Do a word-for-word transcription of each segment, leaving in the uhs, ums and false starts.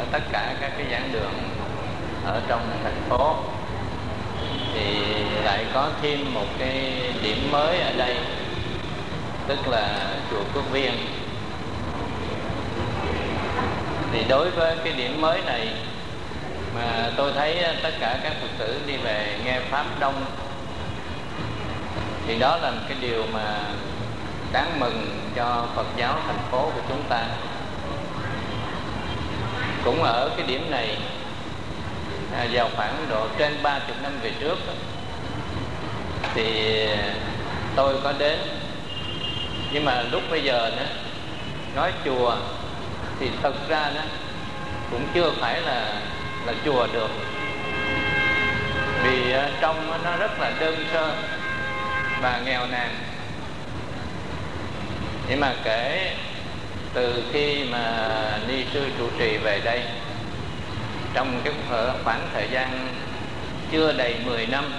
tất cả các cái giảng đường ở trong thành phố, thì lại có thêm một cái điểm mới ở đây, tức là chùa Phước Viên. Thì đối với cái điểm mới này mà tôi thấy tất cả các Phật tử đi về nghe pháp đông, thì đó là một cái điều mà đáng mừng cho Phật giáo thành phố của chúng ta. Cũng ở cái điểm này, à, vào khoảng độ trên ba mươi năm về trước thì tôi có đến, nhưng mà lúc bây giờ nữa nói chùa thì thực ra đó cũng chưa phải là là chùa được, vì trong nó rất là đơn sơ và nghèo nàn. Nhưng mà kể từ khi mà ni sư trụ trì về đây, trong cái khoảng thời gian chưa đầy mười năm,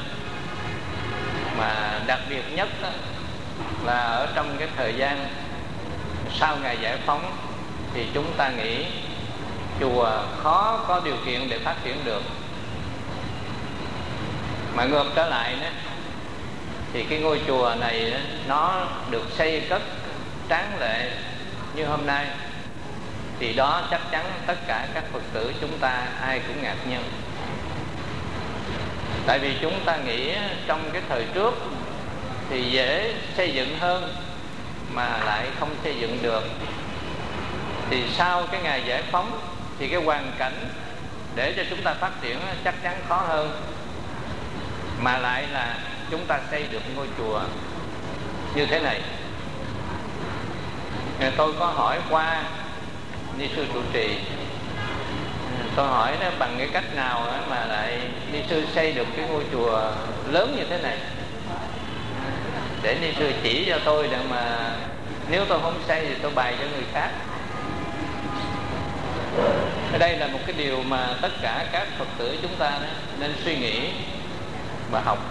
mà đặc biệt nhất đó là ở trong cái thời gian sau ngày giải phóng, thì chúng ta nghĩ chùa khó có điều kiện để phát triển được. Mà ngược trở lại đó, thì cái ngôi chùa này đó, nó được xây cất tráng lệ như hôm nay, thì đó chắc chắn tất cả các Phật tử chúng ta ai cũng ngạc nhiên. Tại vì chúng ta nghĩ trong cái thời trước thì dễ xây dựng hơn mà lại không xây dựng được. Thì sau cái ngày giải phóng thì cái hoàn cảnh để cho chúng ta phát triển chắc chắn khó hơn, mà lại là chúng ta xây được ngôi chùa như thế này. Tôi có hỏi qua ni sư trụ trì, tôi hỏi nó bằng cái cách nào mà lại ni sư xây được cái ngôi chùa lớn như thế này, để ni sư chỉ cho tôi, để mà nếu tôi không xây thì tôi bày cho người khác. Đây là một cái điều mà tất cả các Phật tử chúng ta nên suy nghĩ và học.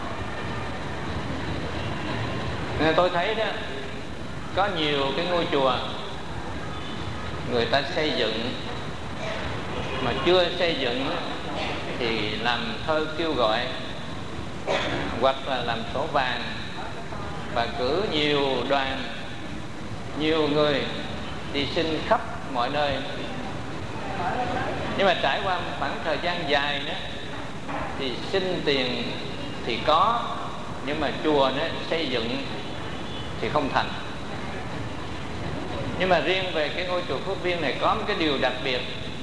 Nên tôi thấy đó, có nhiều cái ngôi chùa người ta xây dựng mà chưa xây dựng thì làm thơ kêu gọi, hoặc là làm sổ vàng và cử nhiều đoàn, nhiều người đi xin khắp mọi nơi. Nhưng mà trải qua một khoảng thời gian dài nữa thì xin tiền thì có, nhưng mà chùa nó xây dựng thì không thành. Nhưng mà riêng về cái ngôi chùa Phước Viên này có một cái điều đặc biệt,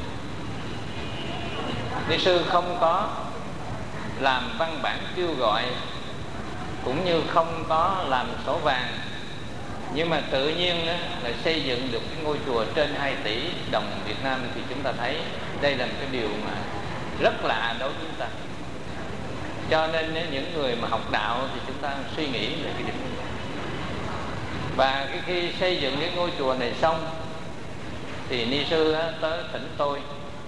ni sư không có làm văn bản kêu gọi, cũng như không có làm sổ vàng, nhưng mà tự nhiên đó, là xây dựng được cái ngôi chùa trên hai tỷ đồng Việt Nam. Thì chúng ta thấy đây là một cái điều mà rất lạ đối với chúng ta. Cho nên những người mà học đạo thì chúng ta suy nghĩ về cái điểm này. Và cái khi xây dựng cái ngôi chùa này xong thì ni sư tới thỉnh tôi,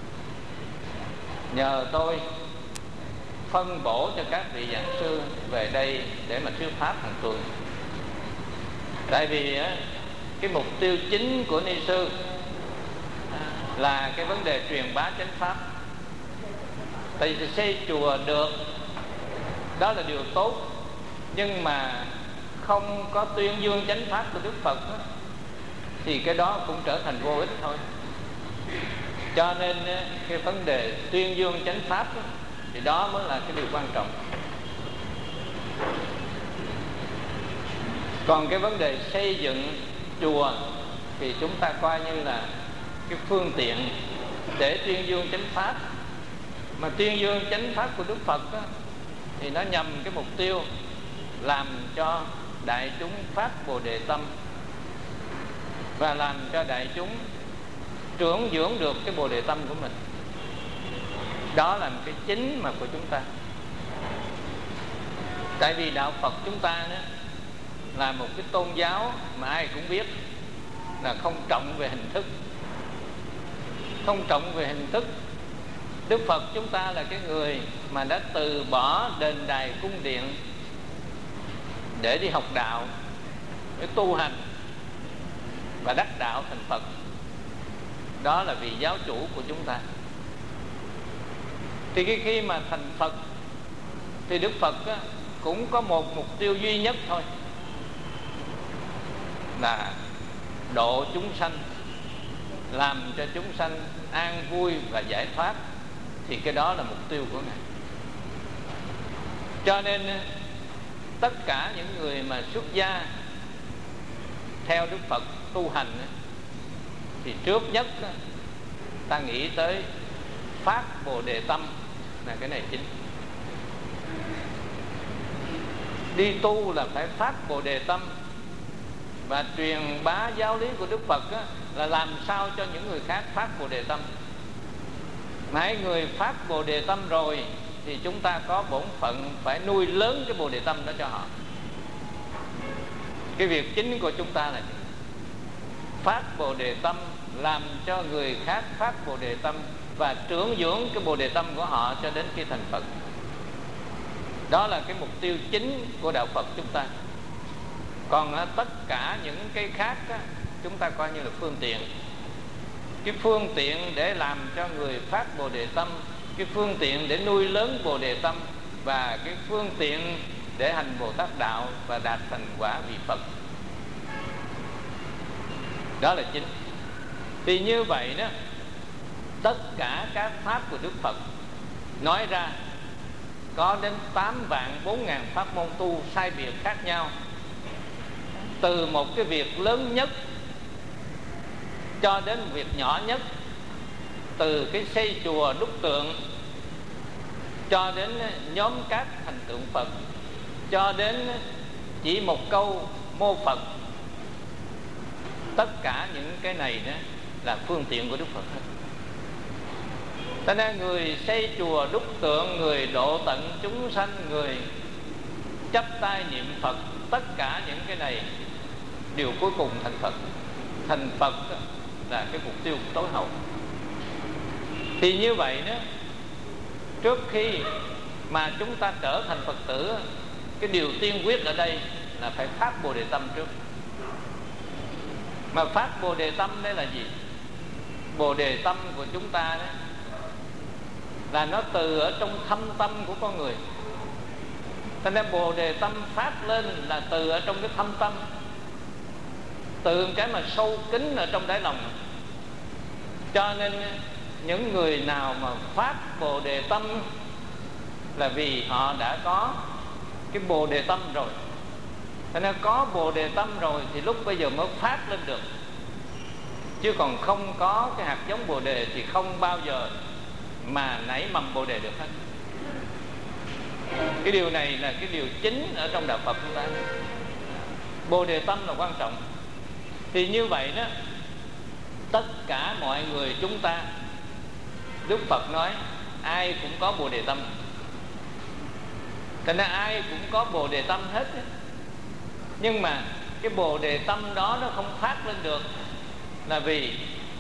nhờ tôi phân bổ cho các vị giảng sư về đây để mà thuyết pháp hàng tuần. Tại vì cái mục tiêu chính của ni sư là cái vấn đề truyền bá chánh pháp. Tại vì xây chùa được, đó là điều tốt, nhưng mà không có tuyên dương chánh pháp của Đức Phật đó, thì cái đó cũng trở thành vô ích thôi. Cho nên cái vấn đề tuyên dương chánh pháp đó, thì đó mới là cái điều quan trọng. Còn cái vấn đề xây dựng chùa thì chúng ta coi như là cái phương tiện để tuyên dương chánh pháp. Mà tuyên dương chánh pháp của Đức Phật đó, thì nó nhằm cái mục tiêu làm cho đại chúng phát Bồ Đề tâm, và làm cho đại chúng trưởng dưỡng được cái Bồ Đề tâm của mình. Đó là một cái chính mà của chúng ta. Tại vì đạo Phật chúng ta đó là một cái tôn giáo mà ai cũng biết là không trọng về hình thức. Không trọng về hình thức. Đức Phật chúng ta là cái người mà đã từ bỏ đền đài cung điện để đi học đạo, để tu hành và đắc đạo thành Phật. Đó là vị giáo chủ của chúng ta. Thì cái khi mà thành Phật thì Đức Phật á, cũng có một mục tiêu duy nhất thôi, là độ chúng sanh, làm cho chúng sanh an vui và giải thoát. Thì cái đó là mục tiêu của Ngài. Cho nên tất cả những người mà xuất gia theo Đức Phật tu hành thì trước nhất ta nghĩ tới phát Bồ Đề tâm, là cái này chính. Đi tu là phải phát Bồ Đề tâm, và truyền bá giáo lý của Đức Phật á, là làm sao cho những người khác phát Bồ Đề tâm. Mấy người phát Bồ Đề tâm rồi thì chúng ta có bổn phận phải nuôi lớn cái Bồ Đề tâm đó cho họ. Cái việc chính của chúng ta là phát Bồ Đề tâm, làm cho người khác phát Bồ Đề tâm, và trưởng dưỡng cái Bồ Đề tâm của họ cho đến khi thành Phật. Đó là cái mục tiêu chính của đạo Phật chúng ta. Còn á, tất cả những cái khác á, chúng ta coi như là phương tiện. Cái phương tiện để làm cho người phát Bồ Đề tâm, cái phương tiện để nuôi lớn Bồ Đề tâm, và cái phương tiện để hành Bồ Tát đạo và đạt thành quả vị Phật. Đó là chính. Thì như vậy đó, tất cả các pháp của Đức Phật nói ra có đến tám vạn bốn ngàn pháp môn tu sai biệt khác nhau, từ một cái việc lớn nhất cho đến việc nhỏ nhất, từ cái xây chùa đúc tượng cho đến nhóm các thành tượng Phật, cho đến chỉ một câu mô Phật. Tất cả những cái này đó là phương tiện của Đức Phật hết. Cho nên người xây chùa đúc tượng, người độ tận chúng sanh, người chắp tay niệm Phật, tất cả những cái này đều cuối cùng thành Phật. Thành Phật là cái mục tiêu tối hậu. Thì như vậy đó, trước khi mà chúng ta trở thành Phật tử, cái điều tiên quyết ở đây là phải phát Bồ Đề tâm trước. Mà phát Bồ Đề tâm đây là gì? Bồ Đề tâm của chúng ta đó là nó từ ở trong thâm tâm của con người. Cho nên Bồ Đề tâm phát lên là từ ở trong cái thâm tâm, từ cái mà sâu kín ở trong đáy lòng. Cho nên những người nào mà phát Bồ Đề tâm là vì họ đã có cái Bồ Đề tâm rồi. Cho nên có Bồ Đề tâm rồi thì lúc bây giờ mới phát lên được. Chứ còn không có cái hạt giống Bồ Đề thì không bao giờ mà nảy mầm Bồ Đề được hết. Cái điều này là cái điều chính ở trong đạo Phật chúng ta. Bồ Đề tâm là quan trọng. Thì như vậy đó, tất cả mọi người chúng ta, Đức Phật nói ai cũng có Bồ Đề tâm. Cho nên ai cũng có Bồ Đề tâm hết. Nhưng mà cái Bồ Đề tâm đó nó không phát lên được là vì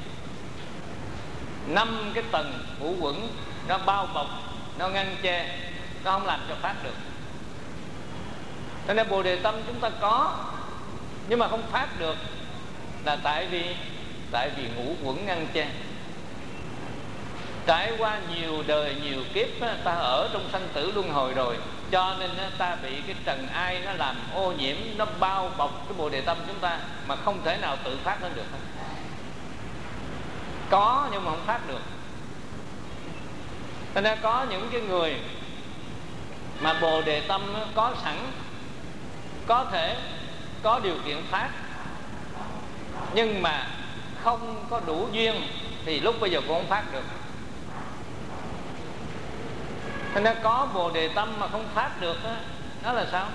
năm cái tầng ngũ quẩn nó bao bọc, nó ngăn che, nó không làm cho phát được. Cho nên Bồ Đề tâm chúng ta có nhưng mà không phát được là tại vì tại vì ngũ quẩn ngăn che. Trải qua nhiều đời nhiều kiếp ta ở trong sanh tử luân hồi rồi, cho nên ta bị cái trần ai nó làm ô nhiễm, nó bao bọc cái Bồ Đề tâm chúng ta mà không thể nào tự phát lên được. Có nhưng mà không phát được. Cho nên có những cái người mà Bồ Đề tâm có sẵn, có thể có điều kiện phát, nhưng mà không có đủ duyên thì lúc bây giờ cũng không phát được. Cho nên có Bồ Đề tâm mà không phát được đó, đó là sao?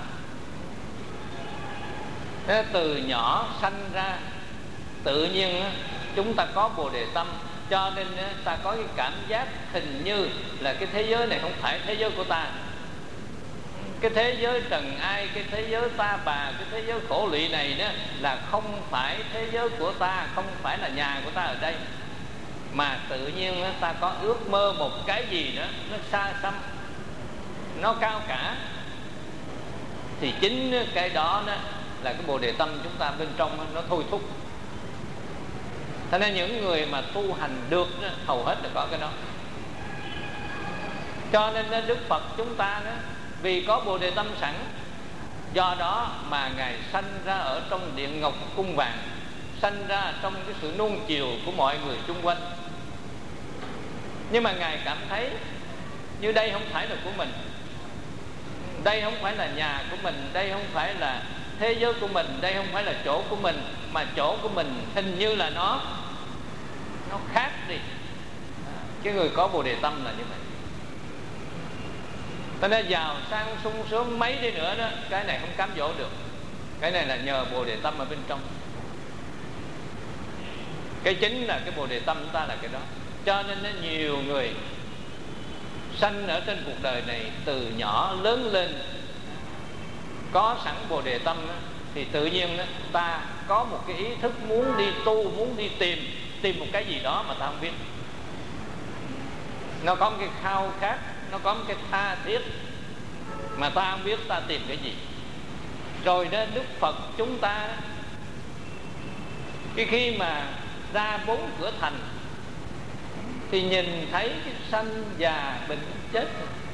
Thế từ nhỏ sanh ra tự nhiên chúng ta có Bồ Đề tâm, cho nên ta có cái cảm giác hình như là cái thế giới này không phải thế giới của ta. Cái thế giới trần ai, cái thế giới ta bà, cái thế giới khổ lụy này đó là không phải thế giới của ta, không phải là nhà của ta ở đây. Mà tự nhiên ta có ước mơ một cái gì đó nó xa xăm, nó cao cả. Thì chính cái đó, đó là cái Bồ Đề tâm chúng ta bên trong nó thôi thúc. Cho nên những người mà tu hành được đó, hầu hết là có cái đó. Cho nên Đức Phật chúng ta đó, vì có Bồ Đề tâm sẵn, do đó mà Ngài sanh ra ở trong điện ngọc cung vàng, sanh ra trong cái sự nuông chiều của mọi người xung quanh. Nhưng mà Ngài cảm thấy như đây không phải là của mình, đây không phải là nhà của mình, đây không phải là thế giới của mình, đây không phải là chỗ của mình, mà chỗ của mình hình như là nó nó khác đi. Cái người có Bồ Đề tâm là như vậy. Cho nên giàu sang sung sướng mấy đi nữa đó, cái này không cám dỗ được. Cái này là nhờ Bồ Đề tâm ở bên trong. Cái chính là cái Bồ Đề tâm chúng ta là cái đó. Cho nên nhiều người sanh ở trên cuộc đời này, từ nhỏ lớn lên có sẵn Bồ Đề tâm đó, thì tự nhiên đó, ta có một cái ý thức muốn đi tu, muốn đi tìm Tìm một cái gì đó mà ta không biết. Nó có một cái khao khát, nó có một cái tha thiết mà ta không biết ta tìm cái gì. Rồi đó Đức Phật chúng ta, cái khi mà ra bốn cửa thành thì nhìn thấy cái sanh già bệnh chết.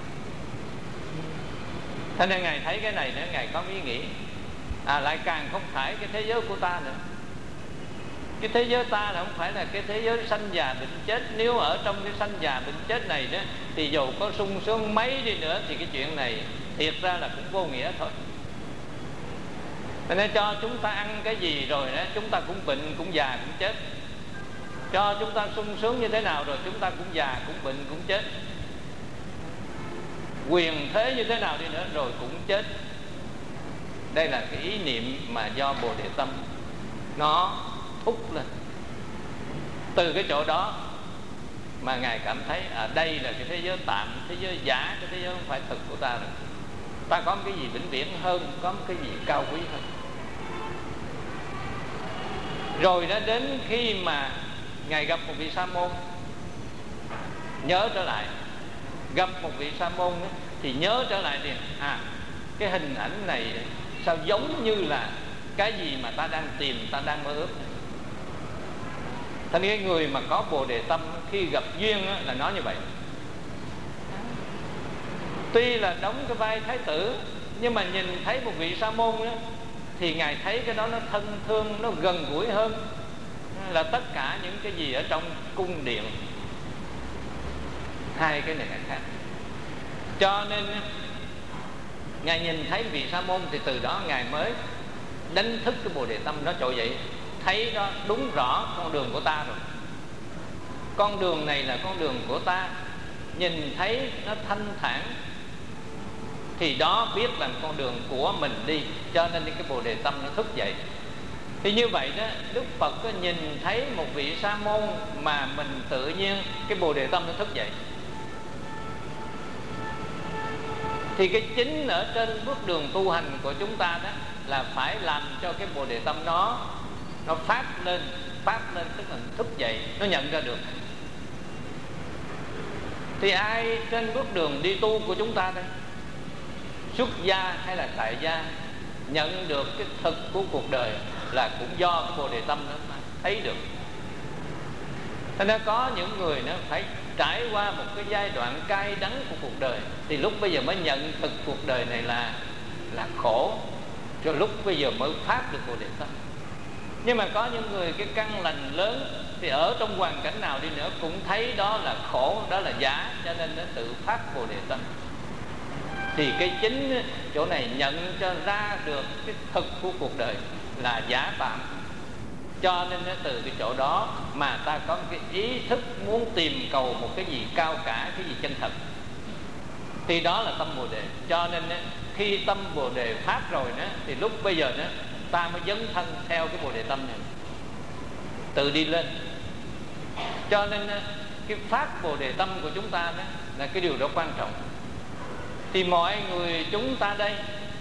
Thế nên Ngài thấy cái này nữa, Ngài có ý nghĩ à, lại càng không phải cái thế giới của ta nữa. Cái thế giới ta là không phải là cái thế giới sanh già bệnh chết. Nếu ở trong cái sanh già bệnh chết này đó, thì dù có sung sướng mấy đi nữa thì cái chuyện này thiệt ra là cũng vô nghĩa thôi. Nên cho chúng ta ăn cái gì rồi đó, chúng ta cũng bệnh, cũng già, cũng chết. Cho chúng ta sung sướng như thế nào rồi chúng ta cũng già, cũng bệnh, cũng chết. Quyền thế như thế nào đi nữa rồi cũng chết. Đây là cái ý niệm mà do Bồ Đề tâm nó thúc lên. Từ cái chỗ đó mà Ngài cảm thấy ở à, đây là cái thế giới tạm, thế giới giả, cái thế giới không phải thực của ta rồi. Ta có một cái gì vĩnh viễn hơn, có một cái gì cao quý hơn. Rồi đã đến khi mà Ngài gặp một vị sa môn, nhớ trở lại, gặp một vị sa môn ấy, thì nhớ trở lại liền à, cái hình ảnh này sao giống như là cái gì mà ta đang tìm, ta đang mơ ước. Thành cái người mà có Bồ Đề tâm khi gặp duyên á, là nói như vậy. Tuy là đóng cái vai thái tử, nhưng mà nhìn thấy một vị sa môn đó, thì Ngài thấy cái đó nó thân thương, nó gần gũi hơn là tất cả những cái gì ở trong cung điện. Hai cái này là khác. Cho nên Ngài nhìn thấy vị sa môn thì từ đó Ngài mới đánh thức cái Bồ Đề tâm đó trỗi dậy. Thấy đó đúng rõ con đường của ta rồi. Con đường này là con đường của ta. Nhìn thấy nó thanh thản thì đó biết là con đường của mình đi. Cho nên cái Bồ Đề tâm nó thức dậy. Thì như vậy đó, Đức Phật có nhìn thấy một vị sa môn mà mình tự nhiên cái Bồ Đề tâm nó thức dậy. Thì cái chính ở trên bước đường tu hành của chúng ta đó là phải làm cho cái Bồ Đề tâm đó nó phát lên, phát lên tức là thức dậy, nó nhận ra được. Thì ai trên bước đường đi tu của chúng ta đây, xuất gia hay là tại gia, nhận được cái thực của cuộc đời là cũng do cái Bồ Đề tâm đó mà thấy được. Thế nên có những người nó phải trải qua một cái giai đoạn cay đắng của cuộc đời thì lúc bây giờ mới nhận thực cuộc đời này là là khổ, rồi lúc bây giờ mới phát được Bồ Đề tâm. Nhưng mà có những người cái căn lành lớn thì ở trong hoàn cảnh nào đi nữa cũng thấy đó là khổ, đó là giả, cho nên nó tự phát Bồ Đề tâm. Thì cái chính chỗ này nhận cho ra được cái thực của cuộc đời là giả tạm. Cho nên từ cái chỗ đó mà ta có cái ý thức muốn tìm cầu một cái gì cao cả, cái gì chân thật, thì đó là tâm Bồ Đề. Cho nên khi tâm Bồ Đề phát rồi đó, thì lúc bây giờ đó ta mới dấn thân theo cái Bồ Đề tâm này, tự đi lên. Cho nên cái phát Bồ Đề tâm của chúng ta đó là cái điều đó quan trọng. Thì mọi người chúng ta đây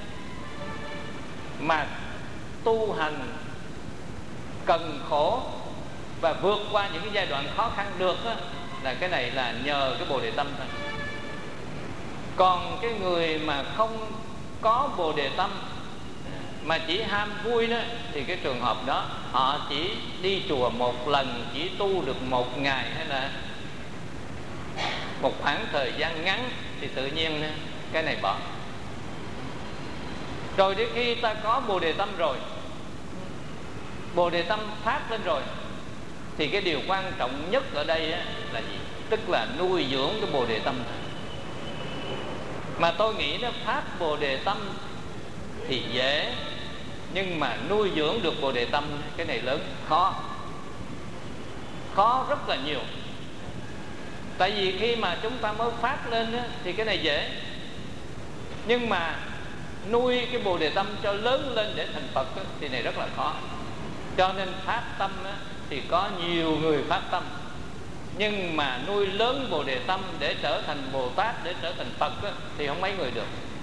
mà tu hành cần khổ và vượt qua những cái giai đoạn khó khăn được đó, là cái này là nhờ cái Bồ Đề tâm thôi. Còn cái người mà không có Bồ Đề tâm mà chỉ ham vui đó, thì cái trường hợp đó họ chỉ đi chùa một lần, chỉ tu được một ngày hay là một khoảng thời gian ngắn thì tự nhiên cái này bỏ. Rồi đến khi ta có Bồ Đề tâm rồi, Bồ Đề tâm phát lên rồi, thì cái điều quan trọng nhất ở đây là gì? Tức là nuôi dưỡng cái Bồ Đề tâm. Mà tôi nghĩ nó phát Bồ Đề tâm thì dễ, nhưng mà nuôi dưỡng được Bồ Đề tâm cái này lớn, khó. Khó rất là nhiều. Tại vì khi mà chúng ta mới phát lên á, thì cái này dễ, nhưng mà nuôi cái Bồ Đề tâm cho lớn lên để thành Phật á, thì này rất là khó. Cho nên phát tâm á, thì có nhiều người phát tâm, nhưng mà nuôi lớn Bồ Đề tâm để trở thành Bồ Tát, để trở thành Phật á, thì không mấy người được.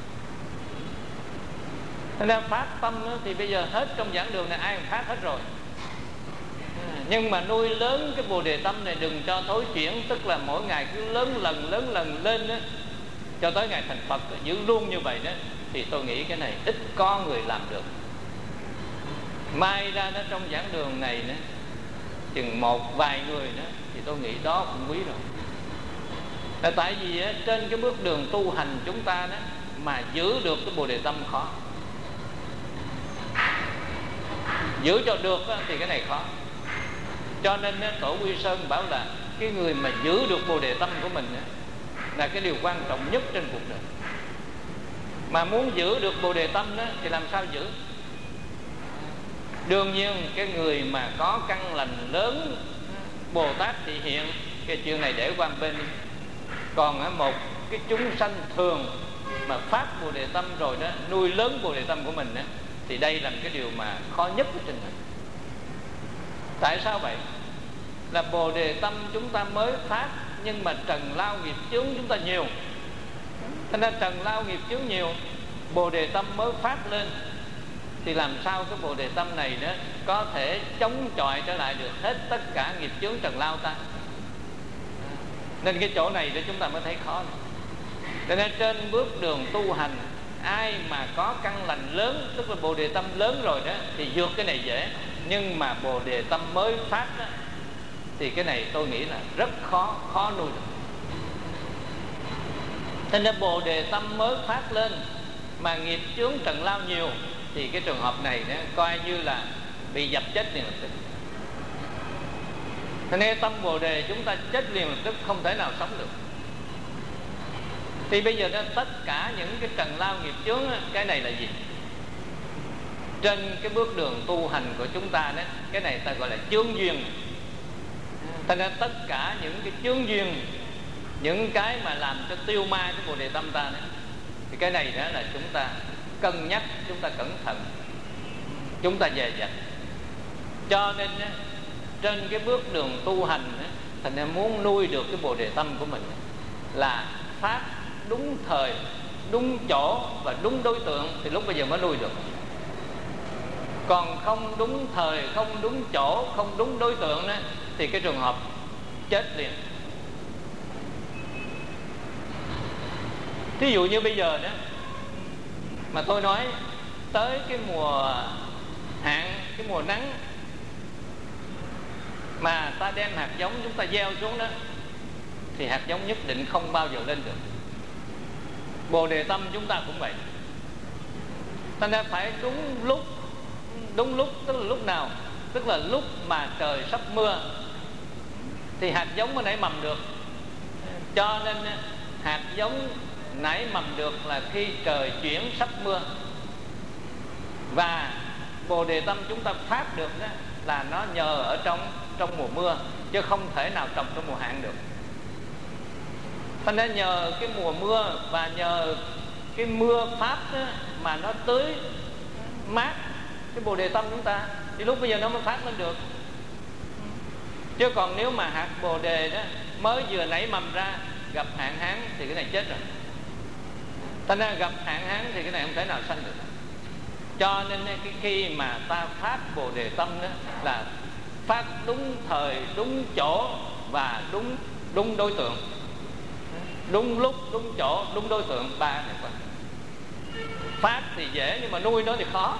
Thế nên phát tâm á, thì bây giờ hết trong giảng đường này ai cũng phát hết rồi. Nhưng mà nuôi lớn cái Bồ Đề tâm này đừng cho thối chuyển, tức là mỗi ngày cứ lớn lần lớn lần lên đó, cho tới ngày thành Phật giữ luôn như vậy đó, thì tôi nghĩ cái này ít có người làm được. Mai ra nó trong giảng đường này đó, chừng một vài người đó, thì tôi nghĩ đó cũng quý rồi. Là tại vì á, trên cái bước đường tu hành chúng ta đó, mà giữ được cái Bồ Đề tâm khó. Giữ cho được á, thì cái này khó. Cho nên á, Tổ Quy Sơn bảo là cái người mà giữ được Bồ Đề tâm của mình á, là cái điều quan trọng nhất trên cuộc đời. Mà muốn giữ được Bồ Đề tâm đó, thì làm sao giữ? Đương nhiên cái người mà có căn lành lớn, Bồ Tát thì hiện, cái chuyện này để qua bên. Còn một cái chúng sanh thường mà phát Bồ Đề tâm rồi đó, nuôi lớn Bồ Đề tâm của mình đó, thì đây là cái điều mà khó nhất của trên này. Tại sao vậy? Là Bồ Đề tâm chúng ta mới phát, nhưng mà trần lao nghiệp chướng chúng ta nhiều. Thế nên trần lao nghiệp chướng nhiều, Bồ Đề tâm mới phát lên, thì làm sao cái Bồ Đề tâm này đó có thể chống chọi trở lại được hết tất cả nghiệp chướng trần lao ta? Nên cái chỗ này để chúng ta mới thấy khó này. Cho nên trên bước đường tu hành, ai mà có căn lành lớn, tức là Bồ Đề tâm lớn rồi đó, thì vượt cái này dễ. Nhưng mà Bồ Đề tâm mới phát đó, thì cái này tôi nghĩ là rất khó, khó nuôi được. Thế nên Bồ Đề tâm mới phát lên mà nghiệp chướng trần lao nhiều, thì cái trường hợp này đó, coi như là bị dập chết liền lập tức. Thế nên tâm Bồ Đề chúng ta chết liền lập tức, không thể nào sống được. Thì bây giờ đó, tất cả những cái trần lao nghiệp chướng, cái này là gì? Trên cái bước đường tu hành của chúng ta đó, cái này ta gọi là chướng duyên. Thế nên tất cả những cái chướng duyên, những cái mà làm cho tiêu ma cái Bồ Đề tâm ta đó, thì cái này đó là chúng ta cân nhắc, chúng ta cẩn thận, chúng ta dè dặt. Cho nên đó, trên cái bước đường tu hành đó, thành nên muốn nuôi được cái Bồ Đề tâm của mình đó, là phát đúng thời, đúng chỗ và đúng đối tượng, thì lúc bây giờ mới nuôi được. Còn không đúng thời, không đúng chỗ, không đúng đối tượng đó, thì cái trường hợp chết liền. Thí dụ như bây giờ đó, mà tôi nói tới cái mùa hạn, cái mùa nắng, mà ta đem hạt giống chúng ta gieo xuống đó, thì hạt giống nhất định không bao giờ lên được. Bồ Đề tâm chúng ta cũng vậy. Ta nên phải đúng lúc. Đúng lúc tức là lúc nào? Tức là lúc mà trời sắp mưa thì hạt giống mới nảy mầm được. Cho nên hạt giống nảy mầm được là khi trời chuyển sắp mưa. Và Bồ Đề tâm chúng ta phát được đó, là nó nhờ ở trong trong mùa mưa, chứ không thể nào trồng trong mùa hạn được. Thành ra nhờ cái mùa mưa và nhờ cái mưa pháp đó, mà nó tưới mát cái Bồ Đề tâm chúng ta, thì lúc bây giờ nó mới phát lên được. Chứ còn nếu mà hạt Bồ Đề đó mới vừa nảy mầm ra, gặp hạn hán thì cái này chết rồi. Thành ra gặp hạn hán thì cái này không thể nào sanh được. Cho nên cái khi mà ta phát Bồ Đề tâm đó, là phát đúng thời, đúng chỗ và đúng đúng đối tượng. Đúng lúc, đúng chỗ, đúng đối tượng. Ba này quan. Phát thì dễ, nhưng mà nuôi nó thì khó.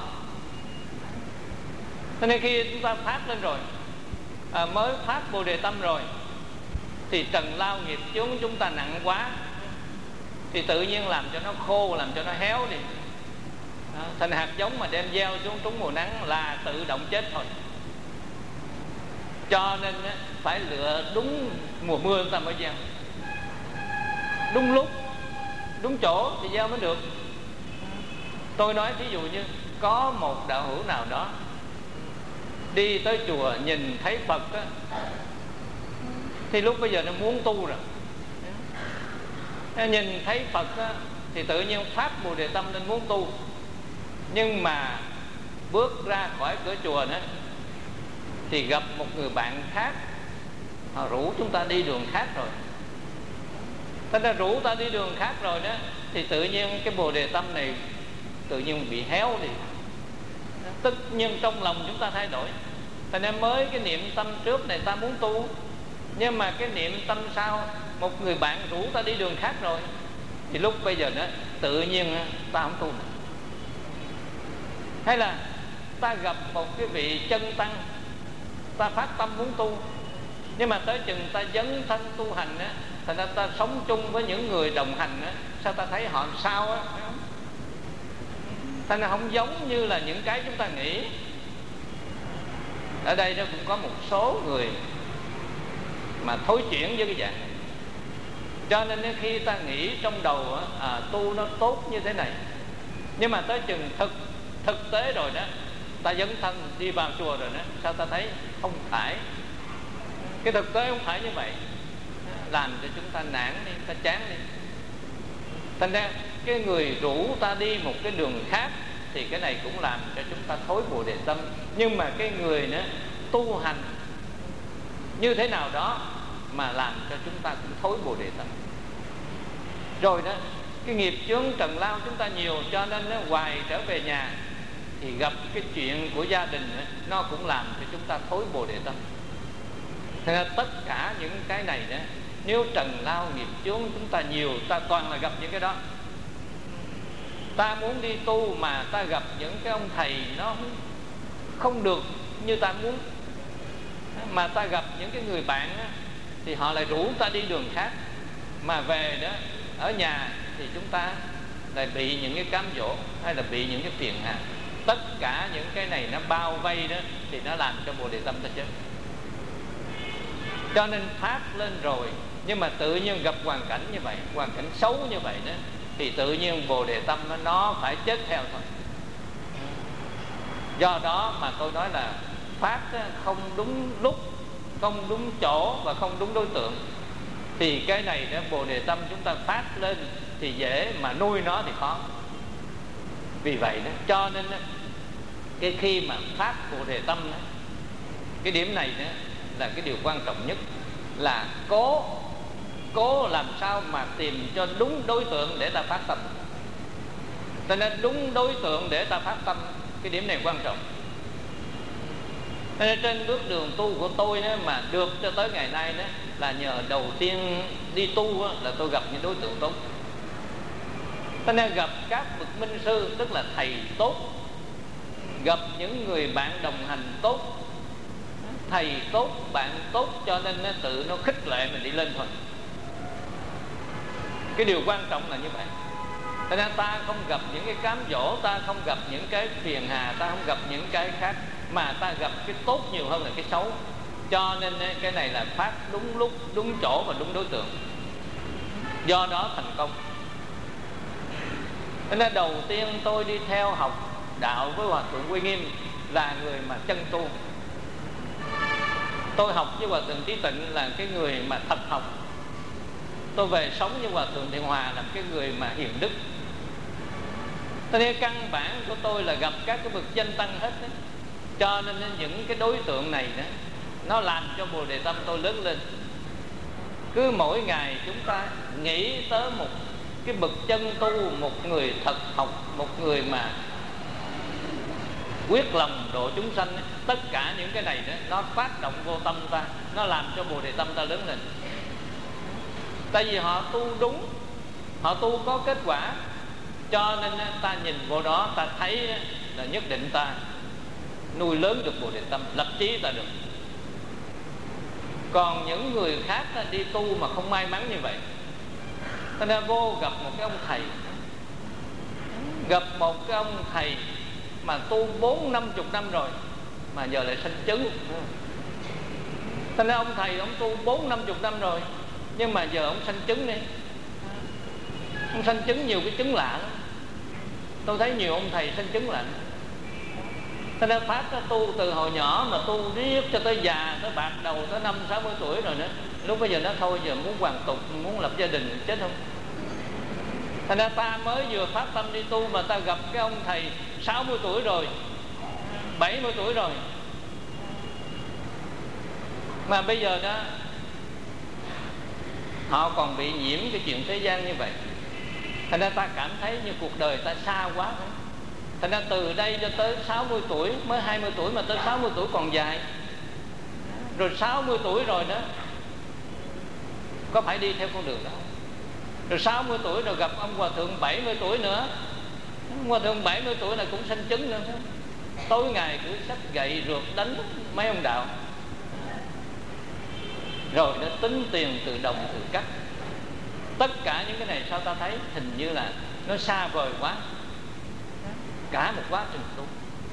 Cho nên khi chúng ta phát lên rồi, à, mới phát Bồ Đề tâm rồi, thì trần lao nghiệp chướng chúng ta nặng quá, thì tự nhiên làm cho nó khô, làm cho nó héo đi. Đó, thành hạt giống mà đem gieo xuống trúng mùa nắng là tự động chết thôi. Cho nên phải lựa đúng mùa mưa chúng ta mới gieo, đúng lúc, đúng chỗ thì gieo mới được. Tôi nói ví dụ như có một đạo hữu nào đó đi tới chùa nhìn thấy Phật á, thì lúc bây giờ nó muốn tu rồi. Nhìn thấy Phật á, thì tự nhiên phát Bồ Đề tâm nên muốn tu. Nhưng mà bước ra khỏi cửa chùa nữa thì gặp một người bạn khác, họ rủ chúng ta đi đường khác rồi. Thế ra rủ ta đi đường khác rồi đó, thì tự nhiên cái Bồ Đề tâm này tự nhiên bị héo đi. Tất nhiên trong lòng chúng ta thay đổi. Thành nên mới cái niệm tâm trước này ta muốn tu, nhưng mà cái niệm tâm sau một người bạn rủ ta đi đường khác rồi, thì lúc bây giờ nữa tự nhiên ta không tu nữa. Hay là ta gặp một cái vị chân tăng, ta phát tâm muốn tu, nhưng mà tới chừng ta dấn thân tu hành á, thành ra ta sống chung với những người đồng hành á, sao ta thấy họ sao á, thành ra không giống như là những cái chúng ta nghĩ. Ở đây nó cũng có một số người mà thối chuyển với cái dạng này. Cho nên khi ta nghĩ trong đầu à, tu nó tốt như thế này, nhưng mà tới chừng thực thực tế rồi đó, ta dấn thân đi vào chùa rồi đó, sao ta thấy không phải. Cái thực tế không phải như vậy, làm cho chúng ta nản đi, ta chán đi. Thành ra cái người rủ ta đi một cái đường khác thì cái này cũng làm cho chúng ta thối Bồ Đề tâm. Nhưng mà cái người nữa tu hành như thế nào đó mà làm cho chúng ta cũng thối Bồ Đề tâm. Rồi đó, cái nghiệp chướng trần lao chúng ta nhiều, cho nên nó hoài trở về nhà thì gặp cái chuyện của gia đình đó, nó cũng làm cho chúng ta thối Bồ Đề tâm. Thế nên tất cả những cái này đó, nếu trần lao nghiệp chướng chúng ta nhiều, ta toàn là gặp những cái đó. Ta muốn đi tu mà ta gặp những cái ông thầy nó không được như ta muốn, mà ta gặp những cái người bạn á, thì họ lại rủ ta đi đường khác. Mà về đó ở nhà thì chúng ta lại bị những cái cám dỗ, hay là bị những cái phiền hà. Tất cả những cái này nó bao vây đó, thì nó làm cho Bồ Đề tâm ta chết. Cho nên phát lên rồi, nhưng mà tự nhiên gặp hoàn cảnh như vậy, hoàn cảnh xấu như vậy đó, thì tự nhiên Bồ Đề tâm nó, nó phải chết theo thôi. Do đó mà tôi nói là phát không đúng lúc, không đúng chỗ và không đúng đối tượng, thì cái này đó, Bồ Đề tâm chúng ta phát lên thì dễ, mà nuôi nó thì khó. Vì vậy đó, cho nên đó, cái khi mà phát Bồ Đề tâm đó, cái điểm này đó là cái điều quan trọng nhất, là cố cố làm sao mà tìm cho đúng đối tượng để ta phát tâm. Cho nên đúng đối tượng để ta phát tâm, cái điểm này quan trọng. Nên trên bước đường tu của tôi đó, mà được cho tới ngày nay đó, là nhờ đầu tiên đi tu đó, là tôi gặp những đối tượng tốt. Cho nên gặp các bậc minh sư, tức là thầy tốt, gặp những người bạn đồng hành tốt, thầy tốt, bạn tốt, cho nên nó tự nó khích lệ mình đi lên thôi. Cái điều quan trọng là như vậy. Cho nên ta không gặp những cái cám dỗ, ta không gặp những cái phiền hà, ta không gặp những cái khác, mà ta gặp cái tốt nhiều hơn là cái xấu. Cho nên cái này là phát đúng lúc, đúng chỗ và đúng đối tượng, do đó thành công. Cho nên đầu tiên tôi đi theo học đạo với Hòa Thượng Quy Nghiêm là người mà chân tu. Tôi học với Hòa Thượng Trí Tịnh là cái người mà thật học. Tôi về sống với Hòa Thượng Thiện Hòa là cái người mà hiền đức. Cho nên căn bản của tôi là gặp các cái bậc danh tăng hết đó. Cho nên những cái đối tượng này đó, nó làm cho Bồ Đề tâm tôi lớn lên. Cứ mỗi ngày chúng ta nghĩ tới một cái bậc chân tu, một người thật học, một người mà quyết lòng độ chúng sanh. Tất cả những cái này đó, nó phát động vô tâm ta, nó làm cho Bồ Đề tâm ta lớn lên. Tại vì họ tu đúng, họ tu có kết quả, cho nên ta nhìn vô đó, ta thấy là nhất định ta nuôi lớn được Bồ Đề tâm, lập chí ta được. Còn những người khác đi tu mà không may mắn như vậy, ta đã vô gặp một cái ông thầy, gặp một cái ông thầy mà tu bốn năm chục năm rồi mà giờ lại sanh chứng. Ta nói ông thầy ông tu bốn năm chục năm rồi, nhưng mà giờ ông sanh chứng đi, ông sanh chứng nhiều cái chứng lạ lắm. Tôi thấy nhiều ông thầy sanh chứng lạ. Ta đã phát nó tu từ hồi nhỏ mà tu riết cho tới già, tới bạc đầu, tới năm sáu mươi tuổi rồi nữa. Lúc bây giờ nó thôi, giờ muốn hoàn tục, muốn lập gia đình, chết không. Thành ra ta mới vừa phát tâm đi tu mà ta gặp cái ông thầy sáu mươi tuổi rồi, bảy mươi tuổi rồi, mà bây giờ đó họ còn bị nhiễm cái chuyện thế gian như vậy. Thành ra ta cảm thấy như cuộc đời ta xa quá. Thành ra từ đây cho tới sáu mươi tuổi, mới hai mươi tuổi mà tới sáu mươi tuổi còn dài. Rồi sáu mươi tuổi rồi đó, có phải đi theo con đường đó. Rồi sáu mươi tuổi rồi gặp ông hòa thượng bảy mươi tuổi nữa. Ông hòa thượng bảy mươi tuổi này cũng sanh chứng nữa. Tối ngày cứ xách gậy rượt đánh mấy ông đạo. Rồi nó tính tiền từ đồng từ cắt. Tất cả những cái này sao ta thấy hình như là nó xa vời quá, cả một quá trình tu.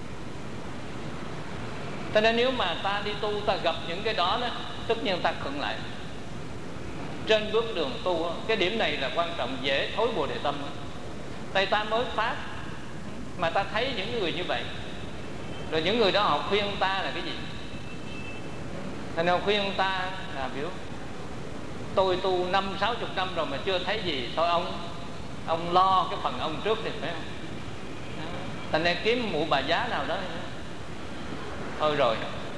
Cho nên nếu mà ta đi tu, ta gặp những cái đó đó, tất nhiên ta khựng lại. Trên bước đường tu, cái điểm này là quan trọng, dễ thối Bồ Đề Tâm. Tại ta mới phát mà ta thấy những người như vậy, rồi những người đó họ khuyên ta là cái gì? Thành nào khuyên ta là biểu tôi tu năm sáu chục năm rồi mà chưa thấy gì, thôi ông ông lo cái phần ông trước đi, phải không? Thành ra kiếm mụ bà giá nào đó thôi rồi.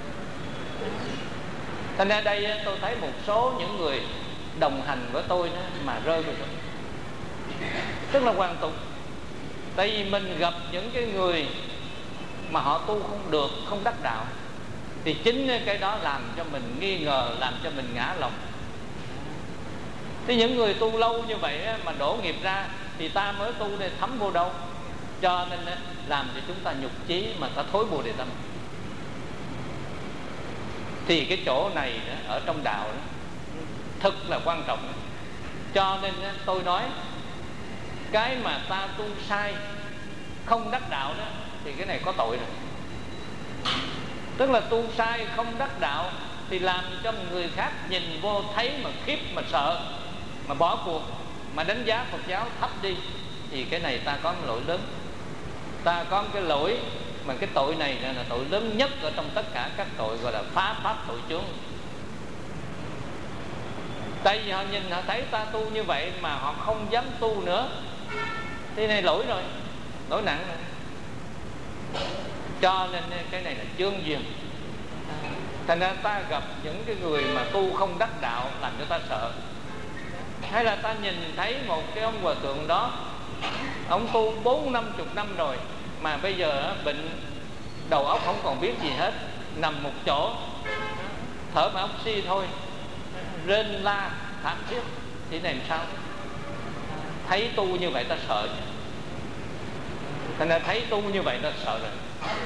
Thành ra đây tôi thấy một số những người đồng hành với tôi đó mà rơi rồi đó. Tức là hoàn tục. Tại vì mình gặp những cái người mà họ tu không được, không đắc đạo, thì chính cái đó làm cho mình nghi ngờ, làm cho mình ngã lòng. Thì những người tu lâu như vậy mà đổ nghiệp ra, thì ta mới tu để thấm vô đâu. Cho nên làm cho chúng ta nhục chí mà ta thối Bồ Đề Tâm. Thì cái chỗ này ở trong đạo đó, thật là quan trọng. Cho nên tôi nói, cái mà ta tu sai, không đắc đạo đó, thì cái này có tội rồi. Tức là tu sai không đắc đạo thì làm cho người khác nhìn vô thấy mà khiếp, mà sợ, mà bỏ cuộc, mà đánh giá Phật giáo thấp đi, thì cái này ta có một lỗi lớn. Ta có một cái lỗi mà cái tội này là tội lớn nhất ở trong tất cả các tội, gọi là phá pháp tội chướng. Tại vì họ nhìn, họ thấy ta tu như vậy mà họ không dám tu nữa, thì này lỗi rồi, lỗi nặng rồi. Cho nên cái này là chướng duyên. Thành ra ta gặp những cái người mà tu không đắc đạo làm cho ta sợ. Hay là ta nhìn thấy một cái ông hòa thượng đó, ông tu bốn năm chục năm rồi mà bây giờ bệnh đầu óc không còn biết gì hết, nằm một chỗ, thở mà oxy thôi, rên la thảm thiết, thì này làm sao? Thấy tu như vậy ta sợ. Thành ra thấy tu như vậy ta sợ rồi.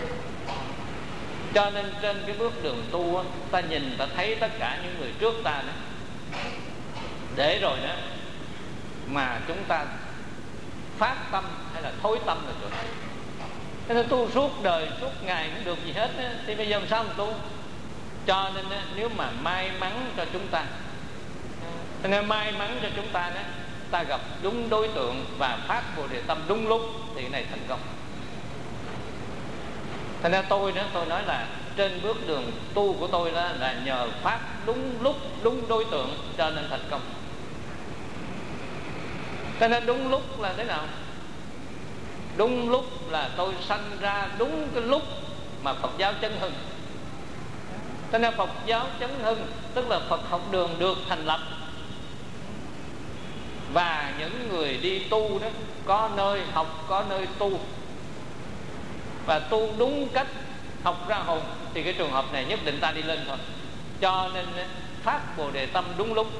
Cho nên trên cái bước đường tu, ta nhìn, ta thấy tất cả những người trước ta đó, để rồi đó mà chúng ta phát tâm hay là thối tâm là được. Thế nên tu suốt đời, suốt ngày không được gì hết á, thì bây giờ làm sao mà tu? Cho nên á, nếu mà may mắn cho chúng ta, cho nên may mắn cho chúng ta đó, ta gặp đúng đối tượng và phát Bồ Đề Tâm đúng lúc, thì cái này thành công. Thành ra tôi đó, tôi nói là trên bước đường tu của tôi đó là nhờ phát đúng lúc, đúng đối tượng cho nên thành công. Cho nên đúng lúc là thế nào? Đúng lúc là tôi sanh ra đúng cái lúc mà Phật giáo chấn hưng. Cho nên Phật giáo chấn hưng tức là Phật học đường được thành lập, và những người đi tu đó có nơi học, có nơi tu, và tu đúng cách, học ra hồn, thì cái trường hợp này nhất định ta đi lên thôi. Cho nên phát Bồ Đề Tâm đúng lúc.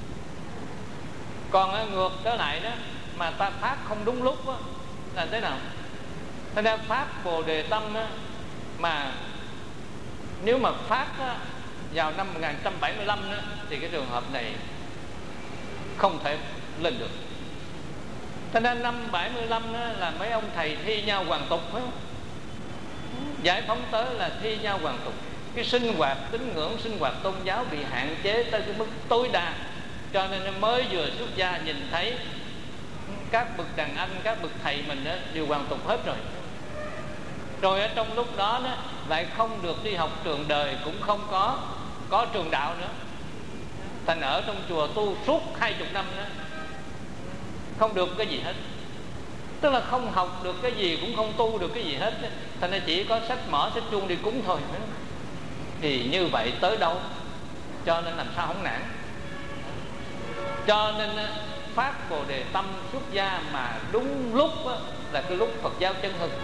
Còn ngược trở lại đó mà ta phát không đúng lúc đó, là thế nào? Thế nên phát Bồ Đề Tâm đó, mà nếu mà phát đó, vào năm một nghìn chín trăm bảy mươi lăm đó, thì cái trường hợp này không thể lên được. Cho nên năm bảy mươi lăm đó là mấy ông thầy thi nhau hoàn tục, phải không? Giải phóng tới là thi nhau hoàn tục. Cái sinh hoạt tín ngưỡng, sinh hoạt tôn giáo bị hạn chế tới cái mức tối đa, cho nên mới vừa xuất gia nhìn thấy các bậc đàn anh, các bậc thầy mình đó, đều hoàn tục hết rồi. Rồi ở trong lúc đó, đó lại không được đi học trường đời, cũng không có có trường đạo nữa. Thành ở trong chùa tu suốt hai chục năm đó, không được cái gì hết. Tức là không học được cái gì, cũng không tu được cái gì hết. Thành ra chỉ có sách mỏ, sách chuông đi cúng thôi. Thì như vậy tới đâu? Cho nên làm sao không nản. Cho nên phát Bồ Đề tâm xuất gia mà đúng lúc là cái lúc Phật giáo chân hưng.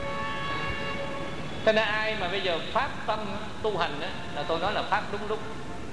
Cho nên ai mà bây giờ phát tâm tu hành là tôi nói là phát đúng lúc.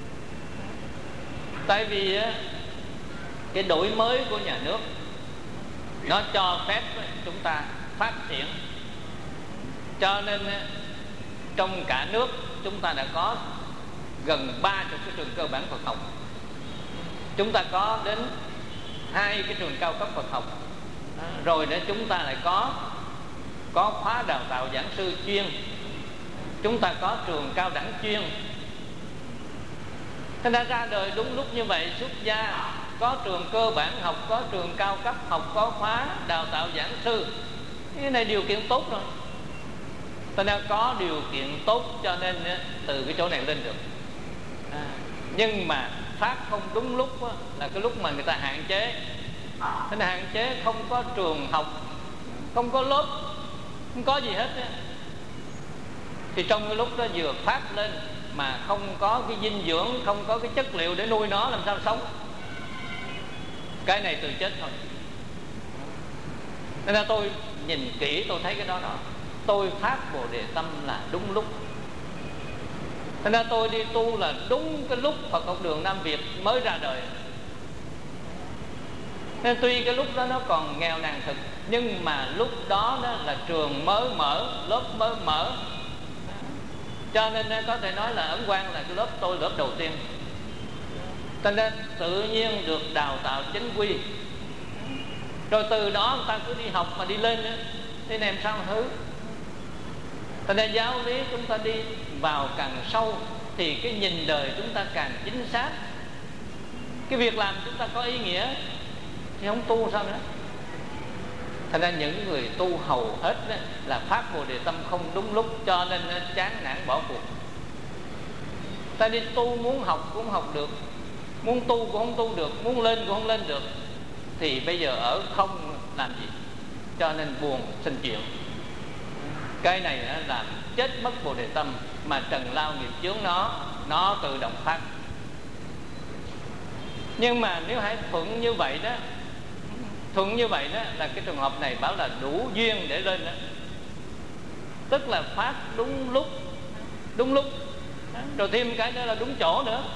Tại vì cái đổi mới của nhà nước nó cho phép chúng ta phát triển. Cho nên trong cả nước chúng ta đã có gần ba mươi cái trường cơ bản Phật học. Chúng ta có đến hai cái trường cao cấp Phật học. Rồi để chúng ta lại có có khóa đào tạo giảng sư chuyên. Chúng ta có trường cao đẳng chuyên. Thế nên ra đời đúng lúc như vậy, xuất gia, có trường cơ bản học, có trường cao cấp học, có khóa đào tạo giảng sư. Cái này điều kiện tốt rồi. Thế nên có điều kiện tốt cho nên từ cái chỗ này lên được. À, nhưng mà phát không đúng lúc đó, là cái lúc mà người ta hạn chế. Thế nên hạn chế không có trường học, không có lớp, không có gì hết đó. Thì trong cái lúc đó vừa phát lên mà không có cái dinh dưỡng, không có cái chất liệu để nuôi nó, làm sao sống? Cái này từ chết thôi. Nên là tôi nhìn kỹ tôi thấy cái đó đó, tôi phát Bồ Đề tâm là đúng lúc. Nên là tôi đi tu là đúng cái lúc Phật học đường Nam Việt mới ra đời. Nên tuy cái lúc đó nó còn nghèo nàn thực, nhưng mà lúc đó, đó là trường mới mở, lớp mới mở. Cho nên có thể nói là Ấn Quang là cái lớp tôi lớp đầu tiên. Cho nên tự nhiên được đào tạo chính quy. Rồi từ đó người ta cứ đi học mà đi lên nữa, thì làm sao hư. Cho nên giáo lý chúng ta đi vào càng sâu thì cái nhìn đời chúng ta càng chính xác. Cái việc làm chúng ta có ý nghĩa thì không tu sao nữa. Thành ra những người tu hầu hết đó, là phát Bồ Đề tâm không đúng lúc, cho nên chán nản bỏ cuộc. Ta đi tu muốn học cũng không học được, muốn tu cũng không tu được, muốn lên cũng không lên được. Thì bây giờ ở không làm gì, cho nên buồn sinh chuyện. Cái này làm chết mất Bồ Đề tâm, mà trần lao nghiệp chướng nó, nó tự động phát. Nhưng mà nếu hãy thuận như vậy đó, thuận như vậy đó là cái trường hợp này bảo là đủ duyên để lên đó. Tức là phát đúng lúc, đúng lúc. Rồi thêm cái nữa là đúng chỗ nữa.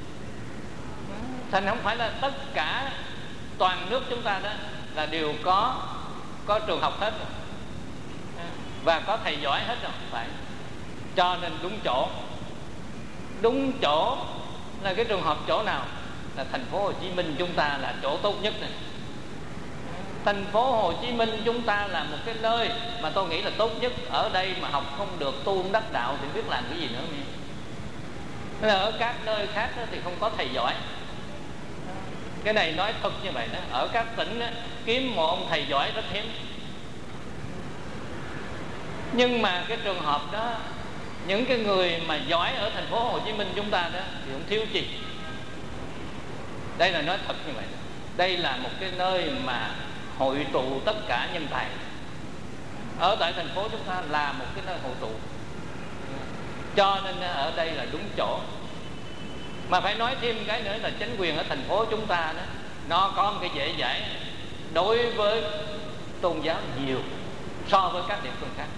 Thành không phải là tất cả toàn nước chúng ta đó là đều có có trường học hết rồi, và có thầy giỏi hết rồi, phải. Cho nên đúng chỗ. Đúng chỗ là cái trường hợp chỗ nào? Là thành phố Hồ Chí Minh chúng ta là chỗ tốt nhất này. Thành phố Hồ Chí Minh chúng ta là một cái nơi mà tôi nghĩ là tốt nhất. Ở đây mà học không được, tu không đắc đạo thì biết làm cái gì nữa. Nên là ở các nơi khác thì không có thầy giỏi. Cái này nói thật như vậy đó. Ở các tỉnh đó, kiếm một ông thầy giỏi rất hiếm. Nhưng mà cái trường hợp đó, những cái người mà giỏi ở thành phố Hồ Chí Minh chúng ta đó thì không thiếu gì. Đây là nói thật như vậy đó. Đây là một cái nơi mà hội tụ tất cả nhân tài. Ở tại thành phố chúng ta là một cái nơi hội tụ, cho nên ở đây là đúng chỗ. Mà phải nói thêm cái nữa là chính quyền ở thành phố chúng ta đó, nó có một cái dễ dãi đối với tôn giáo nhiều so với các địa phương khác.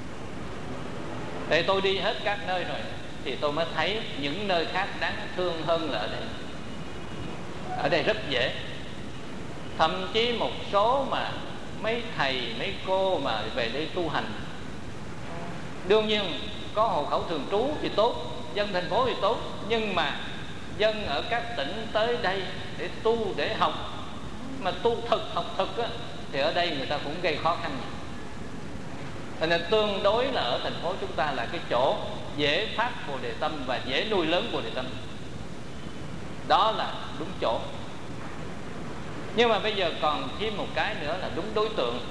Để tôi đi hết các nơi rồi thì tôi mới thấy những nơi khác đáng thương hơn là ở đây. Ở đây rất dễ. Thậm chí một số mà mấy thầy, mấy cô mà về đây tu hành, đương nhiên có hộ khẩu thường trú thì tốt, dân thành phố thì tốt, nhưng mà dân ở các tỉnh tới đây để tu, để học, mà tu thực, học thực á, thì ở đây người ta cũng gây khó khăn. Cho nên tương đối là ở thành phố chúng ta là cái chỗ dễ phát Bồ Đề Tâm và dễ nuôi lớn Bồ Đề Tâm. Đó là đúng chỗ. Nhưng mà bây giờ còn thêm một cái nữa là đúng đối tượng.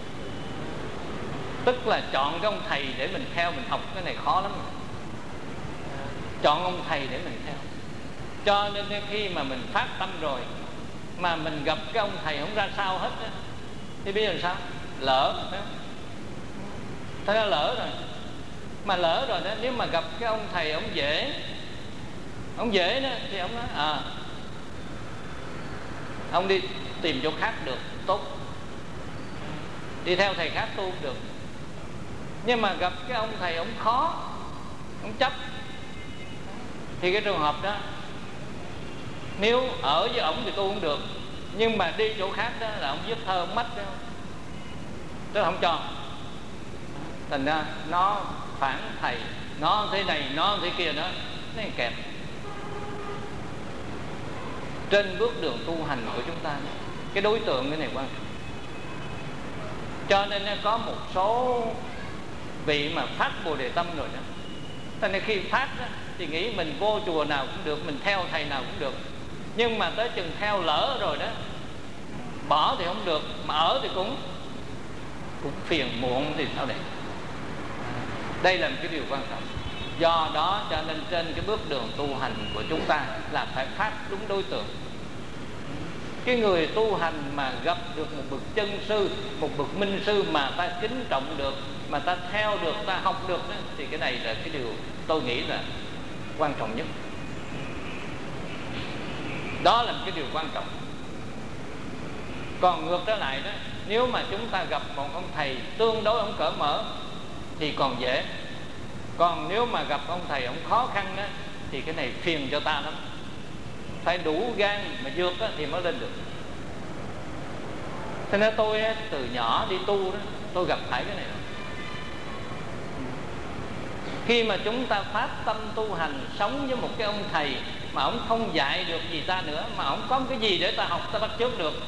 Tức là chọn cái ông thầy để mình theo, mình học cái này khó lắm. Chọn ông thầy để mình theo. Cho nên khi mà mình phát tâm rồi mà mình gặp cái ông thầy không ra sao hết á, thì bây giờ làm sao? Lỡ. Thế là lỡ rồi. Mà lỡ rồi đó, nếu mà gặp cái ông thầy ông dễ, ông dễ đó, thì ông nói à, ông đi tìm chỗ khác được, tốt, đi theo thầy khác tu được. Nhưng mà gặp cái ông thầy ông khó, ông chấp, thì cái trường hợp đó, nếu ở với ổng thì tu không được, nhưng mà đi chỗ khác đó là ông viết thơ, ông mách đó, tức là không cho. Thành ra nó phản thầy, nó thế này, nó thế kia đó, nó kẹp. Trên bước đường tu hành của chúng ta, cái đối tượng cái này quan trọng. Cho nên có một số vị mà phát Bồ Đề Tâm rồi đó, cho nên khi phát đó, thì nghĩ mình vô chùa nào cũng được, mình theo thầy nào cũng được. Nhưng mà tới chừng theo lỡ rồi đó, bỏ thì không được, mà ở thì cũng cũng phiền muộn thì sao đây. Đây là một cái điều quan trọng. Do đó cho nên trên cái bước đường tu hành của chúng ta là phải phát đúng đối tượng. Cái người tu hành mà gặp được một bậc chân sư, một bậc minh sư mà ta kính trọng được, mà ta theo được, ta học được đó, thì cái này là cái điều tôi nghĩ là quan trọng nhất. Đó là một cái điều quan trọng. Còn ngược trở lại đó, nếu mà chúng ta gặp một ông thầy tương đối ông cởi mở thì còn dễ. Còn nếu mà gặp ông thầy ông khó khăn đó, thì cái này phiền cho ta lắm. Phải đủ gan mà vượt đó, thì mới lên được. Thế nên tôi từ nhỏ đi tu đó, tôi gặp phải cái này. Khi mà chúng ta phát tâm tu hành, sống với một cái ông thầy mà ông không dạy được gì ta nữa, mà ông có cái gì để ta học, ta bắt chước được,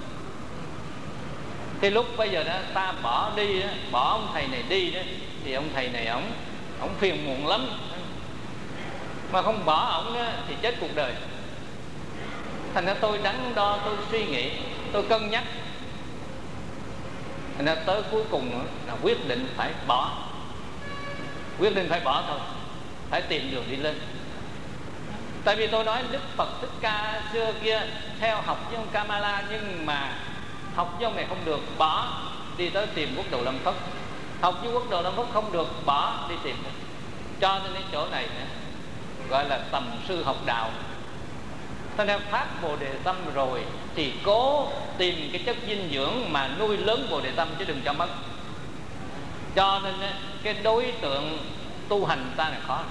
thì lúc bây giờ đó ta bỏ đi đó, bỏ ông thầy này đi đó, thì ông thầy này ông ông phiền muộn lắm. Mà không bỏ ổng đó, thì chết cuộc đời. Thành ra tôi đắn đo, tôi suy nghĩ, tôi cân nhắc. Thành ra tới cuối cùng là quyết định phải bỏ. Quyết định phải bỏ thôi, phải tìm đường đi lên. Tại vì tôi nói Đức Phật Thích Ca xưa kia theo học với ông Kamala, nhưng mà học với ông này không được, bỏ, đi tới tìm Quốc Độ Lâm Phất. Học với Quốc Độ Lâm Phất không được, bỏ, đi tìm. Cho nên cái chỗ này nữa, gọi là tầm sư học đạo. Cho nên phát Bồ Đề Tâm rồi thì cố tìm cái chất dinh dưỡng mà nuôi lớn Bồ Đề Tâm, chứ đừng cho mất. Cho nên cái đối tượng tu hành ta là khó.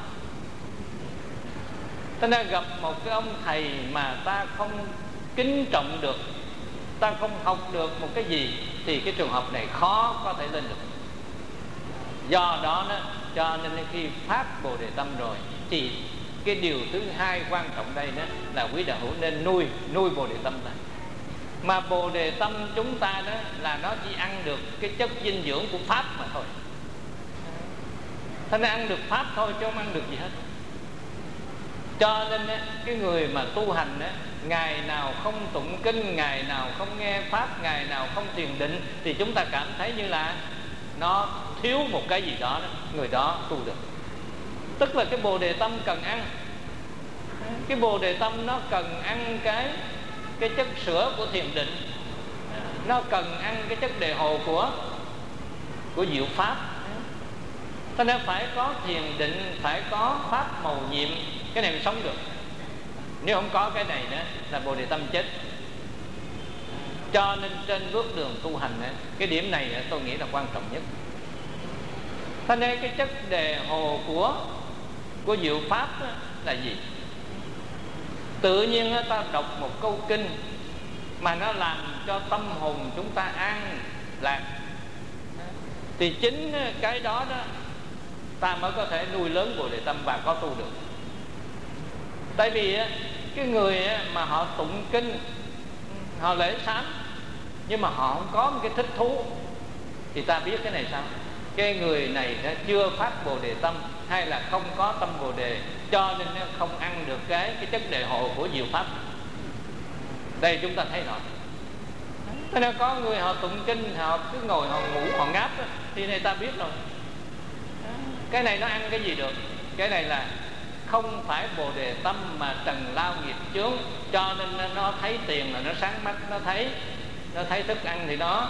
Cho nên gặp một cái ông thầy mà ta không kính trọng được, ta không học được một cái gì, thì cái trường hợp này khó có thể lên được. Do đó, đó cho nên khi phát Bồ Đề Tâm rồi thì cái điều thứ hai quan trọng đây đó là quý đạo hữu nên nuôi nuôi Bồ Đề Tâm này. Mà Bồ Đề Tâm chúng ta đó là nó chỉ ăn được cái chất dinh dưỡng của pháp mà thôi. Thế nên ăn được pháp thôi chứ không ăn được gì hết. Cho nên cái người mà tu hành đó, ngày nào không tụng kinh, ngày nào không nghe pháp, ngày nào không thiền định, thì chúng ta cảm thấy như là nó thiếu một cái gì đó, đó người đó tu được. Tức là cái Bồ Đề Tâm cần ăn. Cái Bồ Đề Tâm nó cần ăn cái cái chất sữa của thiền định, nó cần ăn cái chất đề hồ của của diệu pháp. Cho nên phải có thiền định, phải có pháp màu nhiệm, cái này mình sống được. Nếu không có cái này nữa là Bồ Đề Tâm chết. Cho nên trên bước đường tu hành cái điểm này tôi nghĩ là quan trọng nhất. Cho nên cái chất đề hồ của của diệu pháp là gì? Tự nhiên ta đọc một câu kinh mà nó làm cho tâm hồn chúng ta an lạc, thì chính cái đó đó ta mới có thể nuôi lớn bồ đề tâm và có tu được. Tại vì cái người mà họ tụng kinh, họ lễ sám, nhưng mà họ không có một cái thích thú, thì ta biết cái này sao? Cái người này đã chưa phát bồ đề tâm, hay là không có tâm bồ đề, cho nên nó không ăn được cái cái chất đề hộ của diệu pháp. Đây chúng ta thấy rõ. Thế nên có người họ tụng kinh, họ cứ ngồi họ ngủ họ ngáp đó, thì này ta biết rồi. Cái này nó ăn cái gì được? Cái này là không phải bồ đề tâm mà trần lao nghiệp chướng, cho nên nó thấy tiền là nó sáng mắt, nó thấy nó thấy thức ăn thì nó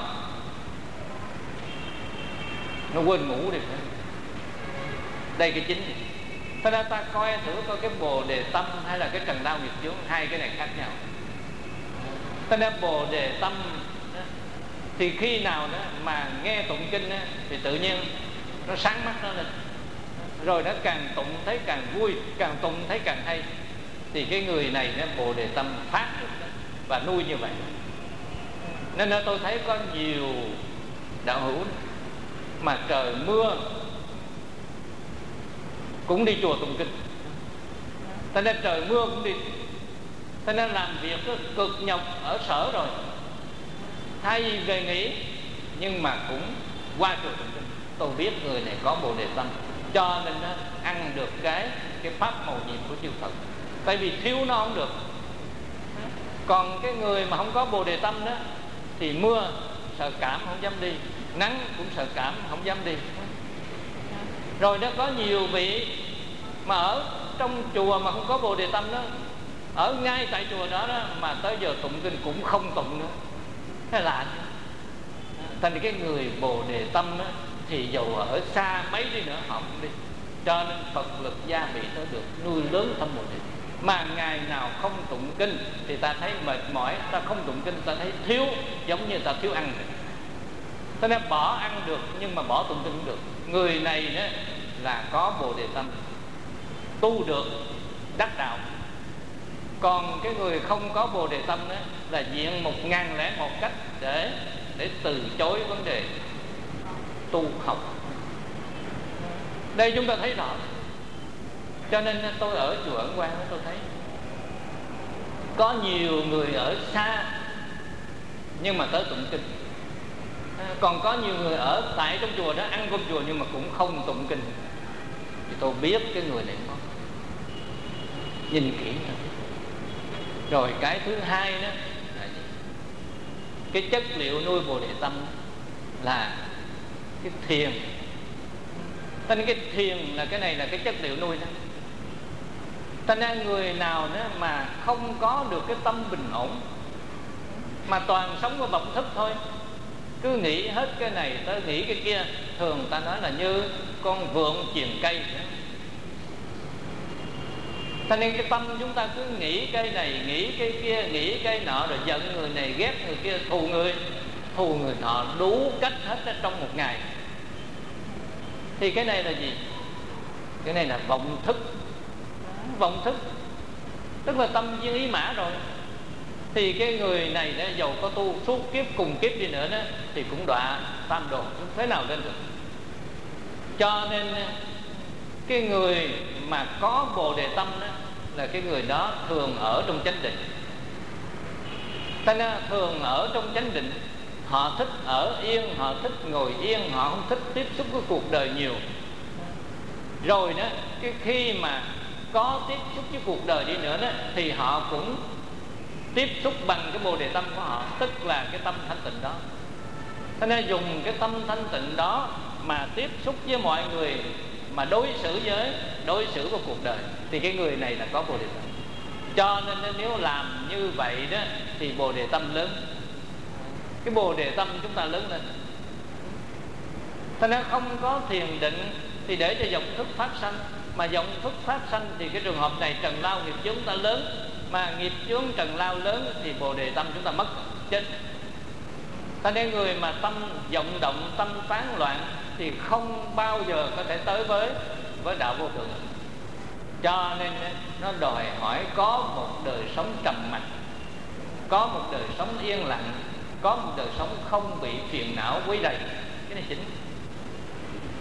nó quên ngủ đi. Đây cái chính. Thế nên ta coi thử coi cái bồ đề tâm hay là cái trần lao nghiệp chướng, hai cái này khác nhau. Thế nên bồ đề tâm thì khi nào đó mà nghe tụng kinh đó, thì tự nhiên nó sáng mắt nó lên, rồi nó càng tụng thấy càng vui, càng tụng thấy càng hay, thì cái người này nó bồ đề tâm phát được và nuôi như vậy. Nên là tôi thấy có nhiều đạo hữu mà trời mưa cũng đi chùa tụng kinh, thế nên trời mưa cũng đi, thế nên làm việc cực nhọc ở sở rồi, thay vì về nghỉ nhưng mà cũng qua chùa tụng kinh. Tôi biết người này có bồ đề tâm, cho nên nó ăn được cái cái pháp màu nhiệm của chư Phật. Tại vì thiếu nó không được. Còn cái người mà không có bồ đề tâm đó thì mưa sợ cảm không dám đi, nắng cũng sợ cảm không dám đi. Rồi nó có nhiều vị mà ở trong chùa mà không có bồ đề tâm đó, ở ngay tại chùa đó, đó mà tới giờ tụng kinh cũng không tụng nữa. Thế lạ. Thành cái người bồ đề tâm đó, thì dầu ở xa mấy đi nữa họ cũng đi. Cho nên Phật lực gia bị nó được nuôi lớn tâm bồ đề. Mà ngày nào không tụng kinh thì ta thấy mệt mỏi, ta không tụng kinh ta thấy thiếu, giống như ta thiếu ăn. Thế nên bỏ ăn được nhưng mà bỏ tụng kinh cũng được. Người này đó là có bồ đề tâm, tu được, đắc đạo. Còn cái người không có bồ đề tâm đó là diện một ngàn lẻ một cách để để từ chối vấn đề tu học. Đây chúng ta thấy rõ. Cho nên tôi ở chùa Ấn Quang tôi thấy có nhiều người ở xa nhưng mà tới tụng kinh, còn có nhiều người ở tại trong chùa đó ăn cơm chùa nhưng mà cũng không tụng kinh. Thì tôi biết cái người này có nhìn kỹ rồi. Rồi cái thứ hai đó là gì? Cái chất liệu nuôi bồ đề tâm là cái thiền. Thành cái thiền là cái này là cái chất liệu nuôi đó. Thành ra người nào đó mà không có được cái tâm bình ổn, mà toàn sống có vọng thức thôi, cứ nghĩ hết cái này tới nghĩ cái kia, thường ta nói là như con vượn chuyền cây. Cho nên cái tâm chúng ta cứ nghĩ cái này, nghĩ cái kia, nghĩ cái nọ, rồi giận người này, ghét người kia, thù người, thù người nọ, đủ cách hết trong một ngày. Thì cái này là gì? Cái này là vọng thức. Vọng thức tức là tâm viên ý mã rồi. Thì cái người này đó, dầu có tu suốt kiếp cùng kiếp đi nữa đó, thì cũng đọa tam đồ, không thế nào lên được. Cho nên cái người mà có bồ đề tâm đó là cái người đó thường ở trong chánh định. Ta nói thường ở trong chánh định, họ thích ở yên, họ thích ngồi yên, họ không thích tiếp xúc với cuộc đời nhiều. Rồi đó, cái khi mà có tiếp xúc với cuộc đời đi nữa đó, thì họ cũng tiếp xúc bằng cái bồ đề tâm của họ, tức là cái tâm thanh tịnh đó. Thế nên dùng cái tâm thanh tịnh đó mà tiếp xúc với mọi người, mà đối xử với đối xử với cuộc đời, thì cái người này là có bồ đề tâm. Cho nên nếu làm như vậy đó thì bồ đề tâm lớn, cái bồ đề tâm chúng ta lớn lên. Thế nên không có thiền định thì để cho vọng thức phát sanh, mà vọng thức phát sanh thì cái trường hợp này trần lao nghiệp chướng ta lớn, mà nghiệp chướng trần lao lớn thì bồ đề tâm chúng ta mất, chết. Thế nên người mà tâm vọng động, tâm tán loạn thì không bao giờ có thể tới với với đạo vô thượng. Cho nên nó đòi hỏi có một đời sống trầm mặc, có một đời sống yên lặng, có một đời sống không bị phiền não quấy rầy. Cái này chính.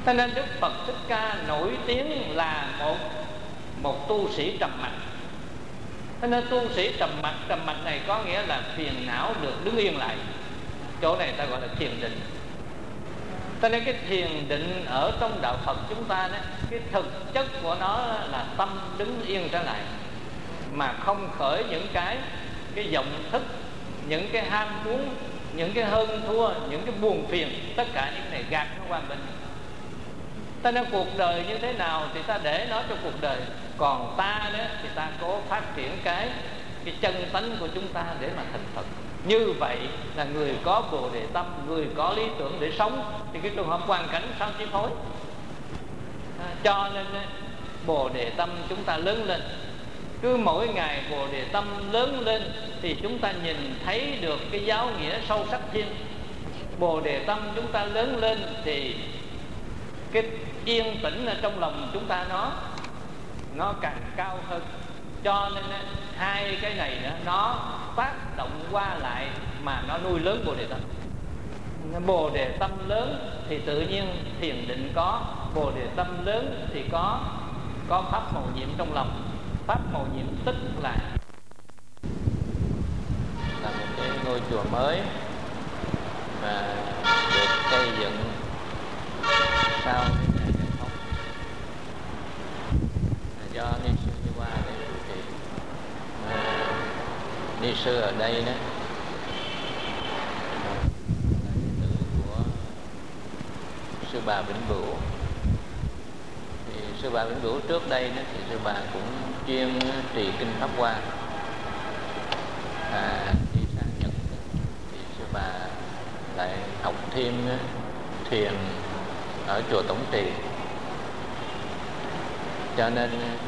Cho nên Đức Phật Thích Ca nổi tiếng là một một tu sĩ trầm mặc. Cho nên tu sĩ trầm mặc, trầm mặc này có nghĩa là phiền não được đứng yên lại. Chỗ này ta gọi là thiền định. Cho nên cái thiền định ở trong đạo Phật chúng ta đó, cái thực chất của nó là tâm đứng yên trở lại, mà không khởi những cái cái vọng thức, những cái ham muốn, những cái hơn thua, những cái buồn phiền. Tất cả những này gạt nó qua bên. Ta nói cuộc đời như thế nào thì ta để nó cho cuộc đời, còn ta đó thì ta cố phát triển cái cái chân tánh của chúng ta để mà thành Phật. Như vậy là người có Bồ Đề tâm, người có lý tưởng để sống, thì cái trường hợp hoàn cảnh sao chi phối. À, cho nên Bồ Đề tâm chúng ta lớn lên. Cứ mỗi ngày Bồ Đề tâm lớn lên thì chúng ta nhìn thấy được cái giáo nghĩa sâu sắc thêm. Bồ Đề tâm chúng ta lớn lên thì cái yên tĩnh ở trong lòng chúng ta nó nó càng cao hơn. Cho nên hai cái này nữa, nó tác động qua lại mà nó nuôi lớn Bồ Đề tâm. Bồ Đề tâm lớn thì tự nhiên thiền định có, Bồ Đề tâm lớn thì có có pháp mầu nhiệm trong lòng. Pháp mầu nhiệm tức là là một cái ngôi chùa mới mà được xây dựng sau cái ngày giải phóng, do ni sư đi qua để chủ trì. Ni sư ở đây đó là đệ tử của sư bà Vĩnh Bửu. Thì sư bà Vĩnh Bửu trước đây đó thì sư bà cũng chuyên trì kinh Pháp Hoa. À, đi sang Nhật thì sư bà lại học thêm thiền ở chùa Tổng Trì. Cho nên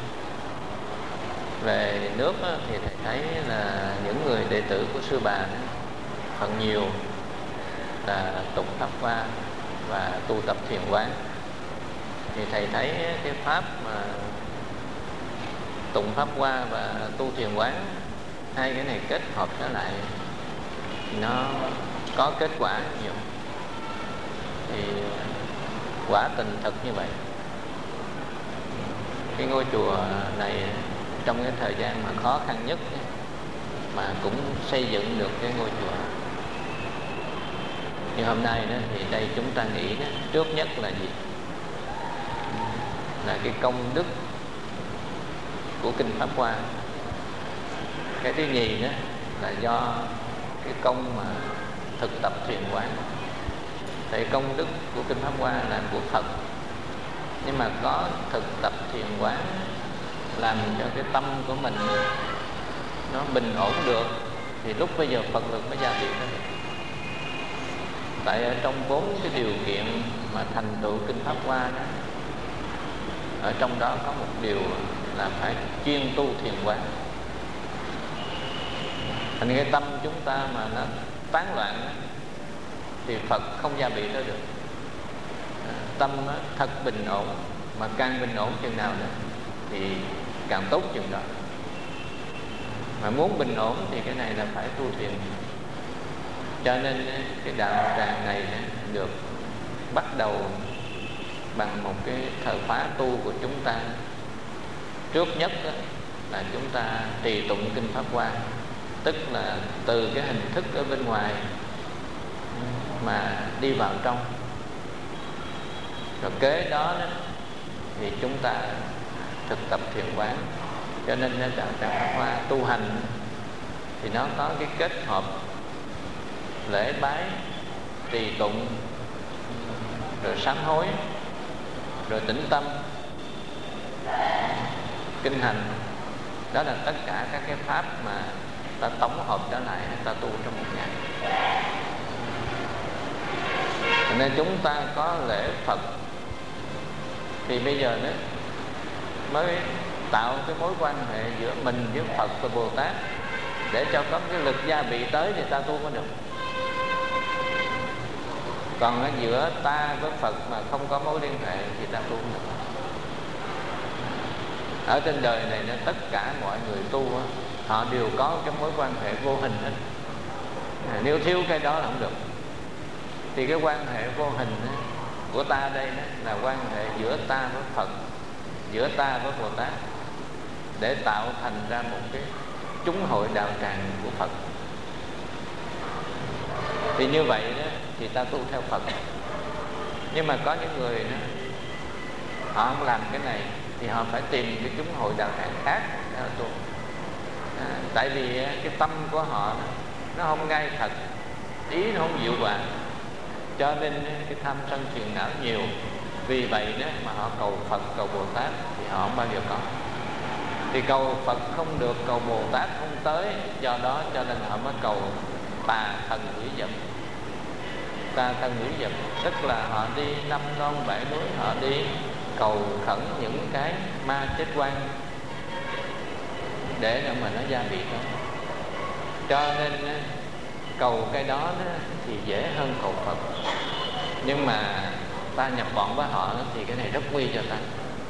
về nước thì thầy thấy là những người đệ tử của sư bà phần nhiều là tụng Pháp Hoa và tu tập thiền quán. Thì thầy thấy cái pháp mà tụng Pháp Hoa và tu thiền quán, hai cái này kết hợp trở lại thì nó có kết quả nhiều. Thì quả tình thực như vậy. Cái ngôi chùa này trong cái thời gian mà khó khăn nhất mà cũng xây dựng được cái ngôi chùa. Như hôm nay đó thì đây chúng ta nghĩ đó, trước nhất là gì? Là cái công đức của kinh Pháp Hoa. Cái thứ nhì đó là do cái công mà thực tập thiền quán. Thì công đức của kinh Pháp Hoa là của Phật, nhưng mà có thực tập thiền quán làm cho cái tâm của mình nó bình ổn được, thì lúc bây giờ Phật lực mới gia viện nó được. Tại ở trong bốn cái điều kiện mà thành tựu kinh Pháp Hoa đó, ở trong đó có một điều là phải chuyên tu thiền quán. Thành cái tâm chúng ta mà nó tán loạn đó, thì Phật không gia bị nó được. Tâm thật bình ổn, mà càng bình ổn chừng nào nữa thì càng tốt chừng đó. Mà muốn bình ổn thì cái này là phải tu thiền. Cho nên cái đạo tràng này được bắt đầu bằng một cái thời khóa tu của chúng ta. Trước nhất là chúng ta trì tụng kinh Pháp Hoa, tức là từ cái hình thức ở bên ngoài mà đi vào trong. Rồi kế đó, đó thì chúng ta thực tập thiền quán. Cho nên đạo tràng Pháp Hoa tu hành thì nó có cái kết hợp lễ bái, trì tụng, rồi sám hối, rồi tĩnh tâm, kinh hành. Đó là tất cả các cái pháp mà ta tổng hợp trở lại, ta tu trong một ngày. Nên chúng ta có lễ Phật thì bây giờ đó mới tạo cái mối quan hệ giữa mình với Phật và Bồ Tát, để cho có cái lực gia bị tới thì ta tu có được. Còn ở giữa ta với Phật mà không có mối liên hệ thì ta tu không được. Ở trên đời này nó tất cả mọi người tu á, họ đều có cái mối quan hệ vô hình hết. Nếu thiếu cái đó là không được. Thì cái quan hệ vô hình á, của ta đây đó là quan hệ giữa ta với Phật, giữa ta với Bồ Tát, để tạo thành ra một cái chúng hội đạo tràng của Phật. Thì như vậy đó thì ta tu theo Phật. Nhưng mà có những người đó, họ không làm cái này thì họ phải tìm cái chúng hội đạo tràng khác để họ tu. À, tại vì cái tâm của họ đó, nó không ngay thật, ý nó không dịu hòa, cho nên cái tham sân phiền não nhiều. Vì vậy đó mà họ cầu Phật, cầu Bồ Tát thì họ không bao giờ có. Thì cầu Phật không được, cầu Bồ Tát không tới, do đó cho nên họ mới cầu tà thần quỷ dật. Tà thần quỷ dật tức là họ đi năm non bảy núi, họ đi cầu khẩn những cái ma chết quan để mà nó gia bị đó. Cho nên cầu cái đó, đó thì dễ hơn cầu Phật. Nhưng mà ta nhập bọn với họ thì cái này rất nguy cho ta.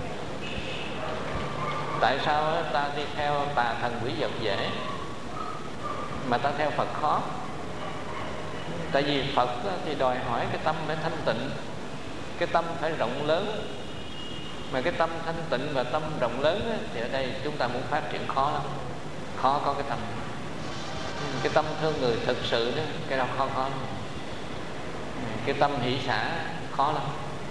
Tại sao ta đi theo tà thần quỷ dật dễ mà ta theo Phật khó? Tại vì Phật thì đòi hỏi cái tâm phải thanh tịnh, cái tâm phải rộng lớn. Mà cái tâm thanh tịnh và tâm rộng lớn thì ở đây chúng ta muốn phát triển khó lắm. Khó có cái tâm. Cái tâm thương người thực sự đó, cái đó khó khó lắm. Cái tâm hỷ xả khó lắm.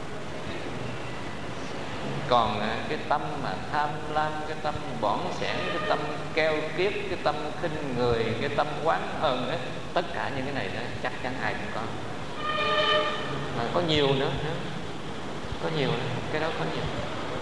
Còn cái tâm mà tham lam, cái tâm bỏn sẻn, cái tâm keo kiết, cái tâm khinh người, cái tâm oán hờn ấy, tất cả những cái này đó chắc chắn ai cũng có. Mà có nhiều nữa, có nhiều nữa, cái đó có nhiều.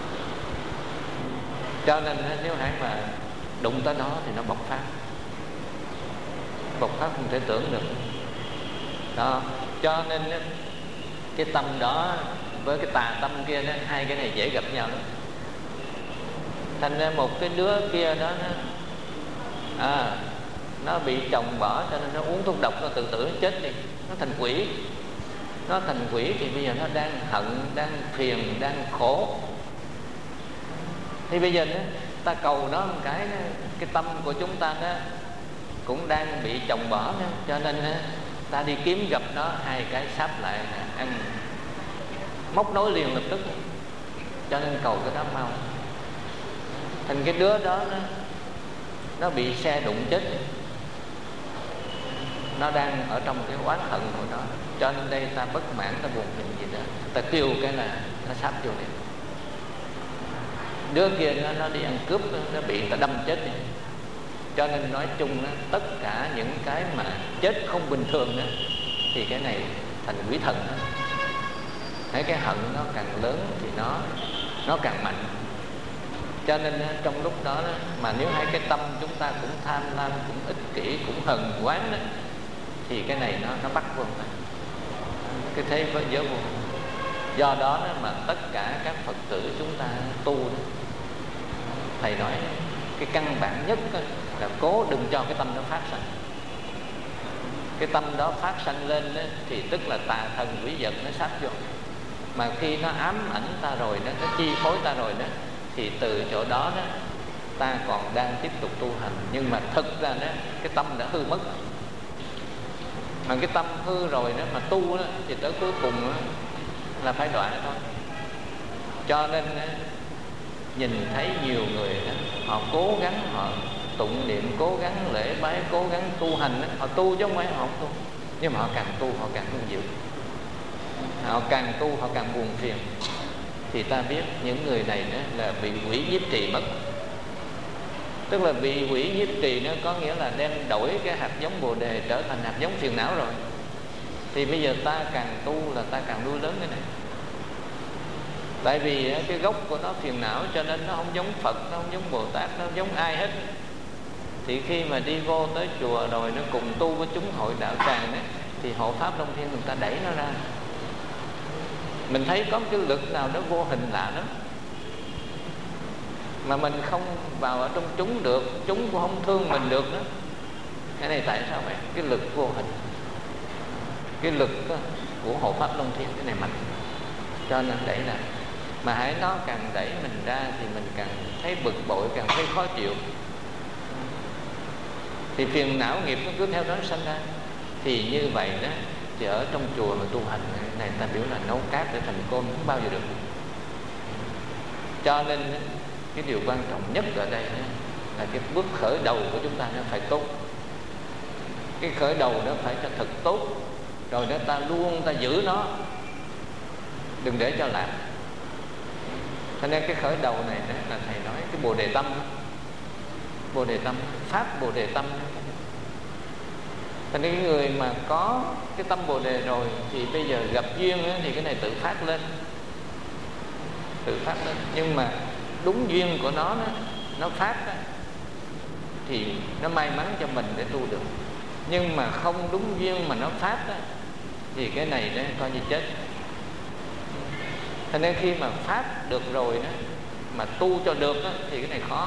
Cho nên nếu hãy mà đụng tới nó thì nó bộc phát, bộc phát không thể tưởng được. Đó, cho nên cái tâm đó với cái tà tâm kia đó, hai cái này dễ gặp nhau lắm. Thành ra một cái đứa kia đó nó, à, nó bị chồng bỏ cho nên nó uống thuốc độc, nó tự tử, nó chết đi, nó thành quỷ. Nó thành quỷ thì bây giờ nó đang hận, đang phiền, đang khổ. Thì bây giờ đó, ta cầu nó một cái đó, cái tâm của chúng ta đó cũng đang bị chồng bỏ đó, cho nên đó, ta đi kiếm gặp nó, hai cái sáp lại là ăn móc nối liền lập tức. Cho nên cầu cái đó mau. Thành cái đứa đó nó, nó bị xe đụng chết, nó đang ở trong cái oán hận của nó. Cho nên đây ta bất mãn, ta buồn phiền gì đó, ta kêu cái là nó sáp vô liền. Đứa kia nó, nó đi ăn cướp, nó bị người ta đâm chết đi. Cho nên nói chung đó, tất cả những cái mà chết không bình thường đó, thì cái này thành quỷ thần đó. Thấy cái hận nó càng lớn thì nó nó càng mạnh. Cho nên trong lúc đó, đó mà nếu hai cái tâm chúng ta cũng tham lam, cũng ích kỷ, cũng hờn oán đó, thì cái này nó nó bắt vô ta. Cái thế với giới vô. Do đó, đó mà tất cả các Phật tử chúng ta tu đó, thầy nói cái căn bản nhất là cố đừng cho cái tâm nó phát sanh. Cái tâm đó phát sanh lên đó, thì tức là tà thần quỷ vật nó sát vô. Mà khi nó ám ảnh ta rồi đó, nó chi phối ta rồi đó, thì từ chỗ đó đó ta còn đang tiếp tục tu hành. Nhưng mà thực ra đó cái tâm đã hư mất. Mà cái tâm hư rồi đó mà tu đó, thì tới cuối cùng đó, là phải đọa thôi. Cho nên đó, nhìn thấy nhiều người đó, họ cố gắng, họ tụng niệm, cố gắng lễ bái, cố gắng tu hành đó. Họ tu chứ không phải họ không tu. Nhưng mà họ càng tu họ càng không chịu. Họ càng tu họ càng buồn phiền. Thì ta biết những người này đó là bị quỷ nhiếp trì mất. Tức là bị quỷ nhiếp trì nó có nghĩa là đem đổi cái hạt giống bồ đề trở thành hạt giống phiền não rồi. Thì bây giờ ta càng tu là ta càng nuôi lớn cái này. Tại vì cái gốc của nó phiền não, cho nên nó không giống Phật, nó không giống Bồ Tát, nó không giống ai hết. Thì khi mà đi vô tới chùa rồi nó cùng tu với chúng hội đạo tràng đó, thì hộ pháp Long Thiên người ta đẩy nó ra. Mình thấy có cái lực nào đó vô hình lạ lắm, mà mình không vào ở trong chúng được, chúng cũng không thương mình được đó. Cái này tại sao vậy? Cái lực vô hình, cái lực của hộ pháp Long Thiên cái này mạnh, cho nên đẩy ra. Mà hãy nó càng đẩy mình ra thì mình càng thấy bực bội, càng thấy khó chịu. Thì phiền não nghiệp nó cứ theo đó sanh ra. Thì như vậy đó, thì ở trong chùa mà tu hành này ta biểu là nấu cát để thành cơm không bao giờ được. Cho nên cái điều quan trọng nhất ở đây là cái bước khởi đầu của chúng ta nó phải tốt. Cái khởi đầu nó phải cho thật tốt, rồi đó ta luôn ta giữ nó, đừng để cho lạc. Cho nên cái khởi đầu này đó là thầy nói cái bồ đề tâm, bồ đề tâm, pháp bồ đề tâm. Cho nên cái người mà có cái tâm bồ đề rồi thì bây giờ gặp duyên thì cái này tự phát lên, tự phát lên. Nhưng mà đúng duyên của nó đó, nó phát đó, thì nó may mắn cho mình để tu được. Nhưng mà không đúng duyên mà nó phát đó, thì cái này đó coi như chết. Cho nên khi mà phát được rồi đó, mà tu cho được đó, thì cái này khó.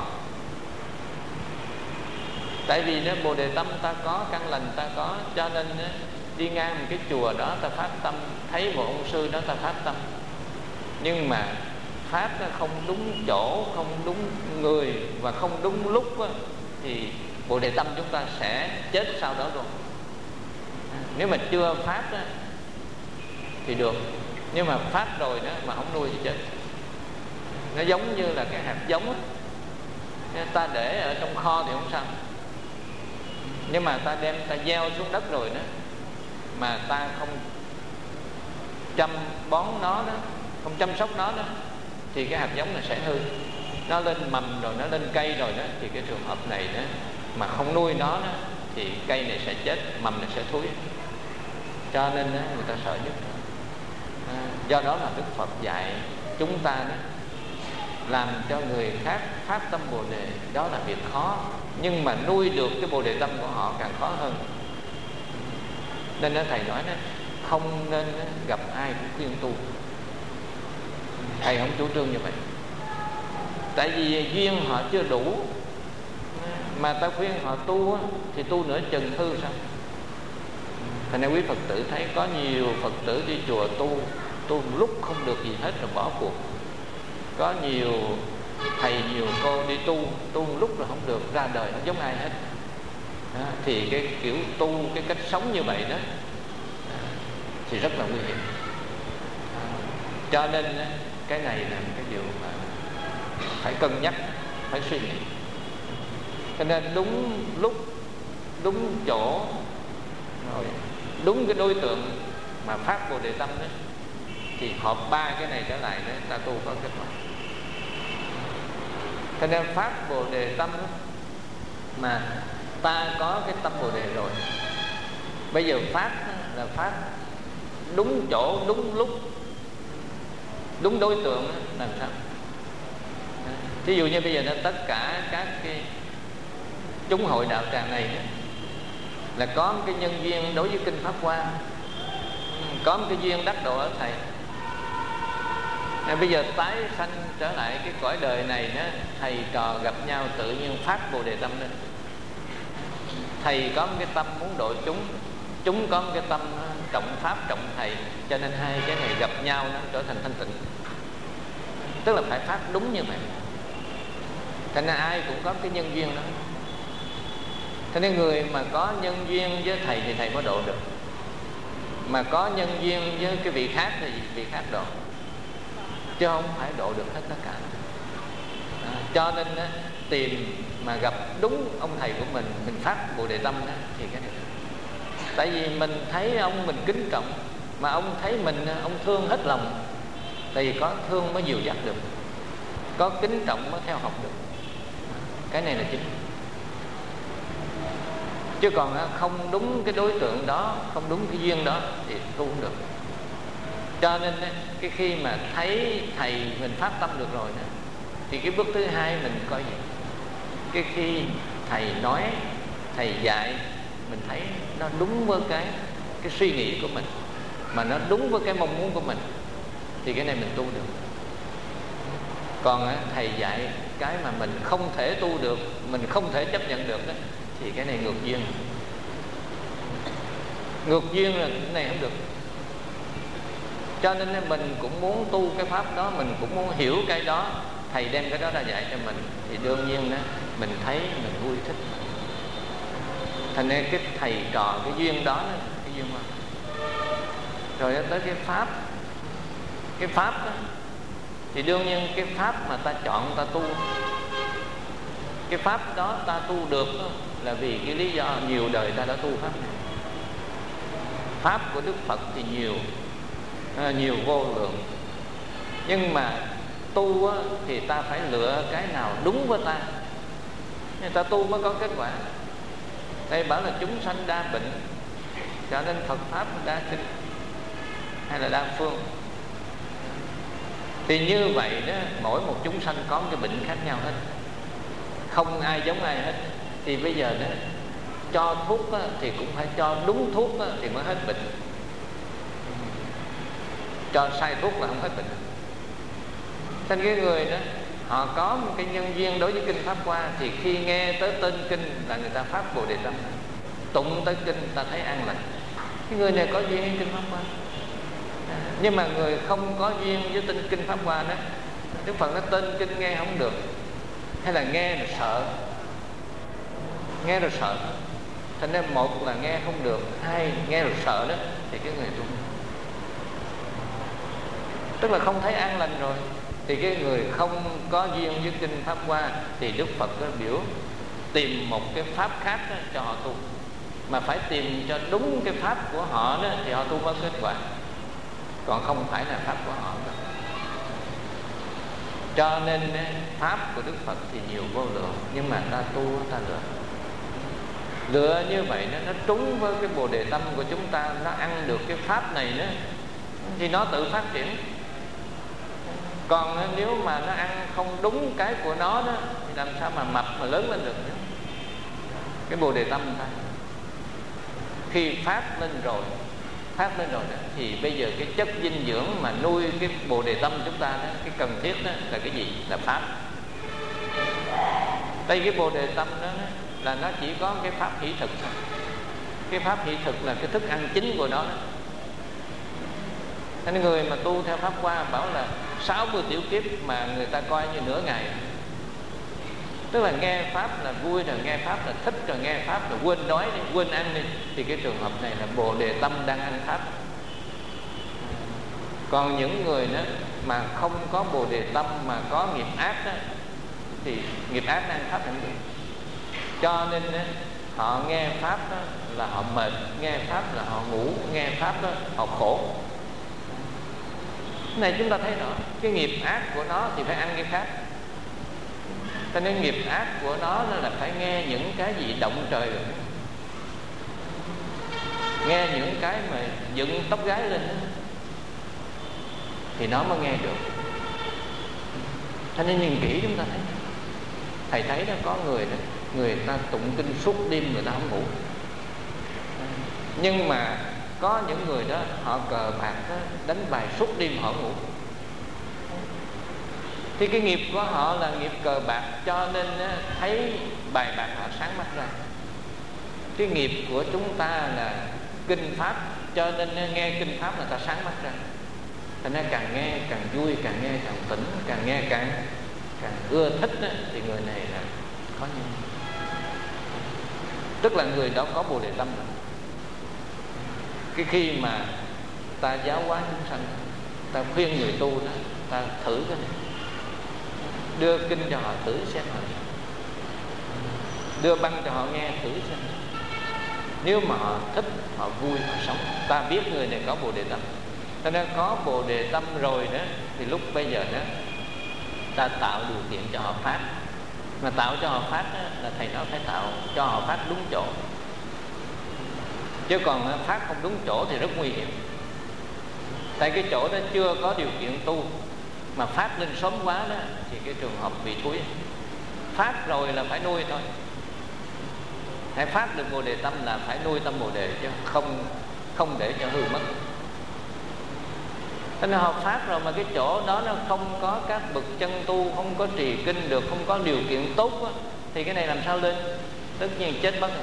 Tại vì nó bồ đề tâm ta có, căn lành ta có, cho nên đó, đi ngang một cái chùa đó ta phát tâm, thấy một ông sư đó ta phát tâm. Nhưng mà phát nó không đúng chỗ, không đúng người và không đúng lúc đó, thì bồ đề tâm chúng ta sẽ chết sau đó luôn. Nếu mà chưa phát đó, thì được. Nhưng mà phát rồi đó mà không nuôi thì chết. Nó giống như là cái hạt giống đó, ta để ở trong kho thì không sao. Nhưng mà ta đem ta gieo xuống đất rồi đó, mà ta không chăm bón nó đó, không chăm sóc nó đó, thì cái hạt giống này sẽ hư. Nó lên mầm rồi, nó lên cây rồi đó, thì cái trường hợp này đó mà không nuôi nó đó, thì cây này sẽ chết, mầm này sẽ thúi. Cho nên đó, người ta sợ nhất. À, do đó là Đức Phật dạy chúng ta đó, làm cho người khác phát tâm bồ đề, đó là việc khó. Nhưng mà nuôi được cái bồ đề tâm của họ càng khó hơn. Nên đó, thầy nói đó, không nên gặp ai cũng khuyên tu. Thầy không chủ trương như vậy. Tại vì duyên họ chưa đủ, mà ta khuyên họ tu thì tu nửa chừng hư sao. Thành ra quý Phật tử thấy có nhiều Phật tử đi chùa tu, tu một lúc không được gì hết rồi bỏ cuộc. Có nhiều thầy, nhiều cô đi tu, tu một lúc rồi không được, ra đời không giống ai hết. Đó, thì cái kiểu tu, cái cách sống như vậy đó thì rất là nguy hiểm. Cho nên cái này là cái điều mà phải cân nhắc, phải suy nghĩ. Cho nên đúng lúc, đúng chỗ, rồi đúng cái đối tượng mà phát bồ đề tâm đó, thì hợp ba cái này trở lại đó, ta tu có kết quả. Cho nên phát bồ đề tâm đó, mà ta có cái tâm bồ đề rồi, bây giờ phát là phát đúng chỗ, đúng lúc, đúng đối tượng làm sao. Ví dụ như bây giờ nó tất cả các cái chúng hội đạo tràng này đó, là có một cái nhân duyên đối với kinh Pháp Hoa, có một cái duyên đắc độ ở thầy. Nên bây giờ tái sanh trở lại cái cõi đời này đó, thầy trò gặp nhau tự nhiên phát bồ đề tâm lên. Thầy có một cái tâm muốn độ chúng, chúng có một cái tâm trọng pháp trọng thầy, cho nên hai cái này gặp nhau nó trở thành thanh tịnh. Tức là phải phát đúng như vậy. Cho nên ai cũng có cái nhân duyên đó. Cho nên người mà có nhân duyên với thầy thì thầy có độ được, mà có nhân duyên với cái vị khác thì vị khác độ, chứ không phải độ được hết tất cả. À, cho nên á, tìm mà gặp đúng ông thầy của mình, mình phát bồ đề tâm đó, thì cái này. Tại vì mình thấy ông mình kính trọng, mà ông thấy mình ông thương hết lòng, thì có thương mới dìu dắt được, có kính trọng mới theo học được. Cái này là chính. Chứ còn không đúng cái đối tượng đó, không đúng cái duyên đó thì tu không được. Cho nên cái khi mà thấy thầy mình phát tâm được rồi đó, thì cái bước thứ hai mình coi gì. Cái khi thầy nói, thầy dạy, mình thấy nó đúng với cái cái suy nghĩ của mình, mà nó đúng với cái mong muốn của mình, thì cái này mình tu được. Còn thầy dạy cái mà mình không thể tu được, mình không thể chấp nhận được đó, thì cái này ngược duyên. Ngược duyên là cái này không được. Cho nên mình cũng muốn tu cái pháp đó, mình cũng muốn hiểu cái đó, thầy đem cái đó ra dạy cho mình, thì đương nhiên đó mình thấy mình vui thích. Thành nên cái thầy trò, cái duyên đó, cái duyên mà rồi tới cái pháp. Cái pháp đó, thì đương nhiên cái pháp mà ta chọn ta tu, cái pháp đó ta tu được đó, là vì cái lý do nhiều đời ta đã tu pháp này. Pháp của Đức Phật thì nhiều, nhiều vô lượng. Nhưng mà tu á, thì ta phải lựa cái nào đúng với ta, người ta tu mới có kết quả. Đây bảo là chúng sanh đa bệnh, cho nên Phật Pháp đa kinh hay là đa phương. Thì như vậy đó, mỗi một chúng sanh có một cái bệnh khác nhau hết, không ai giống ai hết. Thì bây giờ đó, cho thuốc đó, thì cũng phải cho đúng thuốc đó, thì mới hết bệnh. Cho sai thuốc là không hết bệnh. Nên cái người đó, họ có một cái nhân duyên đối với kinh Pháp Hoa, thì khi nghe tới tên kinh là người ta phát Bồ Đề Tâm, tụng tới kinh ta thấy an lành. Cái người này có duyên với kinh Pháp Hoa. Nhưng mà người không có duyên với tên kinh Pháp Hoa đó, Đức Phật nói tên kinh nghe không được, hay là nghe rồi sợ, nghe rồi sợ. Thành ra một là nghe không được, hai nghe rồi sợ đó, thì cái người tu, tức là không thấy an lành rồi. Thì cái người không có duyên với kinh Pháp Hoa thì Đức Phật có biểu tìm một cái pháp khác đó, cho họ tu. Mà phải tìm cho đúng cái pháp của họ đó, thì họ tu mới kết quả. Còn không phải là pháp của họ đâu. Cho nên pháp của Đức Phật thì nhiều vô lượng, nhưng mà ta tu ta lựa. Lựa như vậy đó, nó trúng với cái Bồ Đề Tâm của chúng ta, nó ăn được cái pháp này đó, thì nó tự phát triển. Còn nếu mà nó ăn không đúng cái của nó đó, thì làm sao mà mập mà lớn lên được nữa. Cái Bồ Đề Tâm ta khi phát lên rồi, phát lên rồi đó, thì bây giờ cái chất dinh dưỡng mà nuôi cái Bồ Đề Tâm chúng ta đó, cái cần thiết đó là cái gì? Là pháp. Đây cái Bồ Đề Tâm đó, đó là nó chỉ có cái pháp hỷ thực thôi. Cái pháp hỷ thực là cái thức ăn chính của nó đó. Nên người mà tu theo Pháp Hoa bảo là sáu mươi tiểu kiếp mà người ta coi như nửa ngày. Tức là nghe Pháp là vui, rồi nghe Pháp là thích, rồi nghe Pháp là quên đói đi, quên ăn đi. Thì cái trường hợp này là Bồ Đề Tâm đang ăn Pháp. Còn những người đó mà không có Bồ Đề Tâm mà có nghiệp ác đó, thì nghiệp ác đang ăn Pháp không được. Cho nên đó, họ nghe Pháp đó là họ mệt, nghe Pháp là họ ngủ, nghe Pháp đó họ khổ. Cái này chúng ta thấy rõ, cái nghiệp ác của nó thì phải ăn cái khác. Cho nên nghiệp ác của nó là phải nghe những cái gì động trời rồi, nghe những cái mà dựng tóc gái lên đó, thì nó mới nghe được. Cho nên nhìn kỹ chúng ta thấy, thầy thấy đó, có người đó, người ta tụng kinh suốt đêm người ta không ngủ. Nhưng mà có những người đó họ cờ bạc đó, đánh bài suốt đêm họ ngủ. Thì cái nghiệp của họ là nghiệp cờ bạc, cho nên thấy bài bạc họ sáng mắt ra. Cái nghiệp của chúng ta là kinh Pháp, cho nên nghe kinh Pháp là ta sáng mắt ra. Thành ra càng nghe càng vui, càng nghe càng tỉnh, càng nghe càng càng ưa thích đó, thì người này là có nhân. Tức là người đó có Bồ Đề Tâm rồi. Cái khi mà ta giáo hóa chúng sanh, ta khuyên người tu đó, ta thử cái này, đưa kinh cho họ thử xem họ, đưa băng cho họ nghe thử xem. Nếu mà họ thích, họ vui, họ sống, ta biết người này có Bồ Đề Tâm. Cho nên có Bồ Đề Tâm rồi đó, thì lúc bây giờ đó ta tạo điều kiện cho họ phát. Mà tạo cho họ phát đó, là thầy nói phải tạo cho họ phát đúng chỗ. Chứ còn phát không đúng chỗ thì rất nguy hiểm. Tại cái chỗ đó chưa có điều kiện tu, mà phát lên sớm quá đó, thì cái trường hợp bị thúi. Phát rồi là phải nuôi thôi. Hãy phát được Bồ Đề Tâm là phải nuôi tâm Bồ Đề, chứ không không để cho hư mất. Thế nên họ phát rồi mà cái chỗ đó nó không có các bậc chân tu, không có trì kinh được, không có điều kiện tốt đó, thì cái này làm sao lên? Tất nhiên chết mất rồi.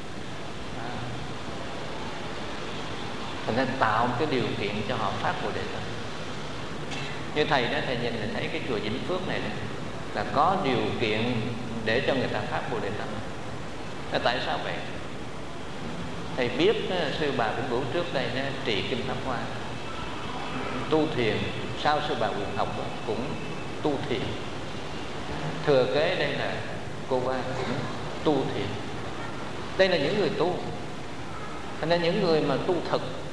Thành nên tạo một cái điều kiện cho họ phát Bồ Đề Tâm. Như thầy đó, thầy nhìn thấy cái chùa Vĩnh Phước này là có điều kiện để cho người ta phát Bồ Đề Tâm. Là tại sao vậy? Thầy biết sư bà Vĩnh Bửu trước đây trì kinh Pháp Hoa, tu thiền. Sau sư bà Quyền Học cũng tu thiền. Thừa kế đây là cô Quan cũng tu thiền. Đây là những người tu. Thành ra những người mà tu thực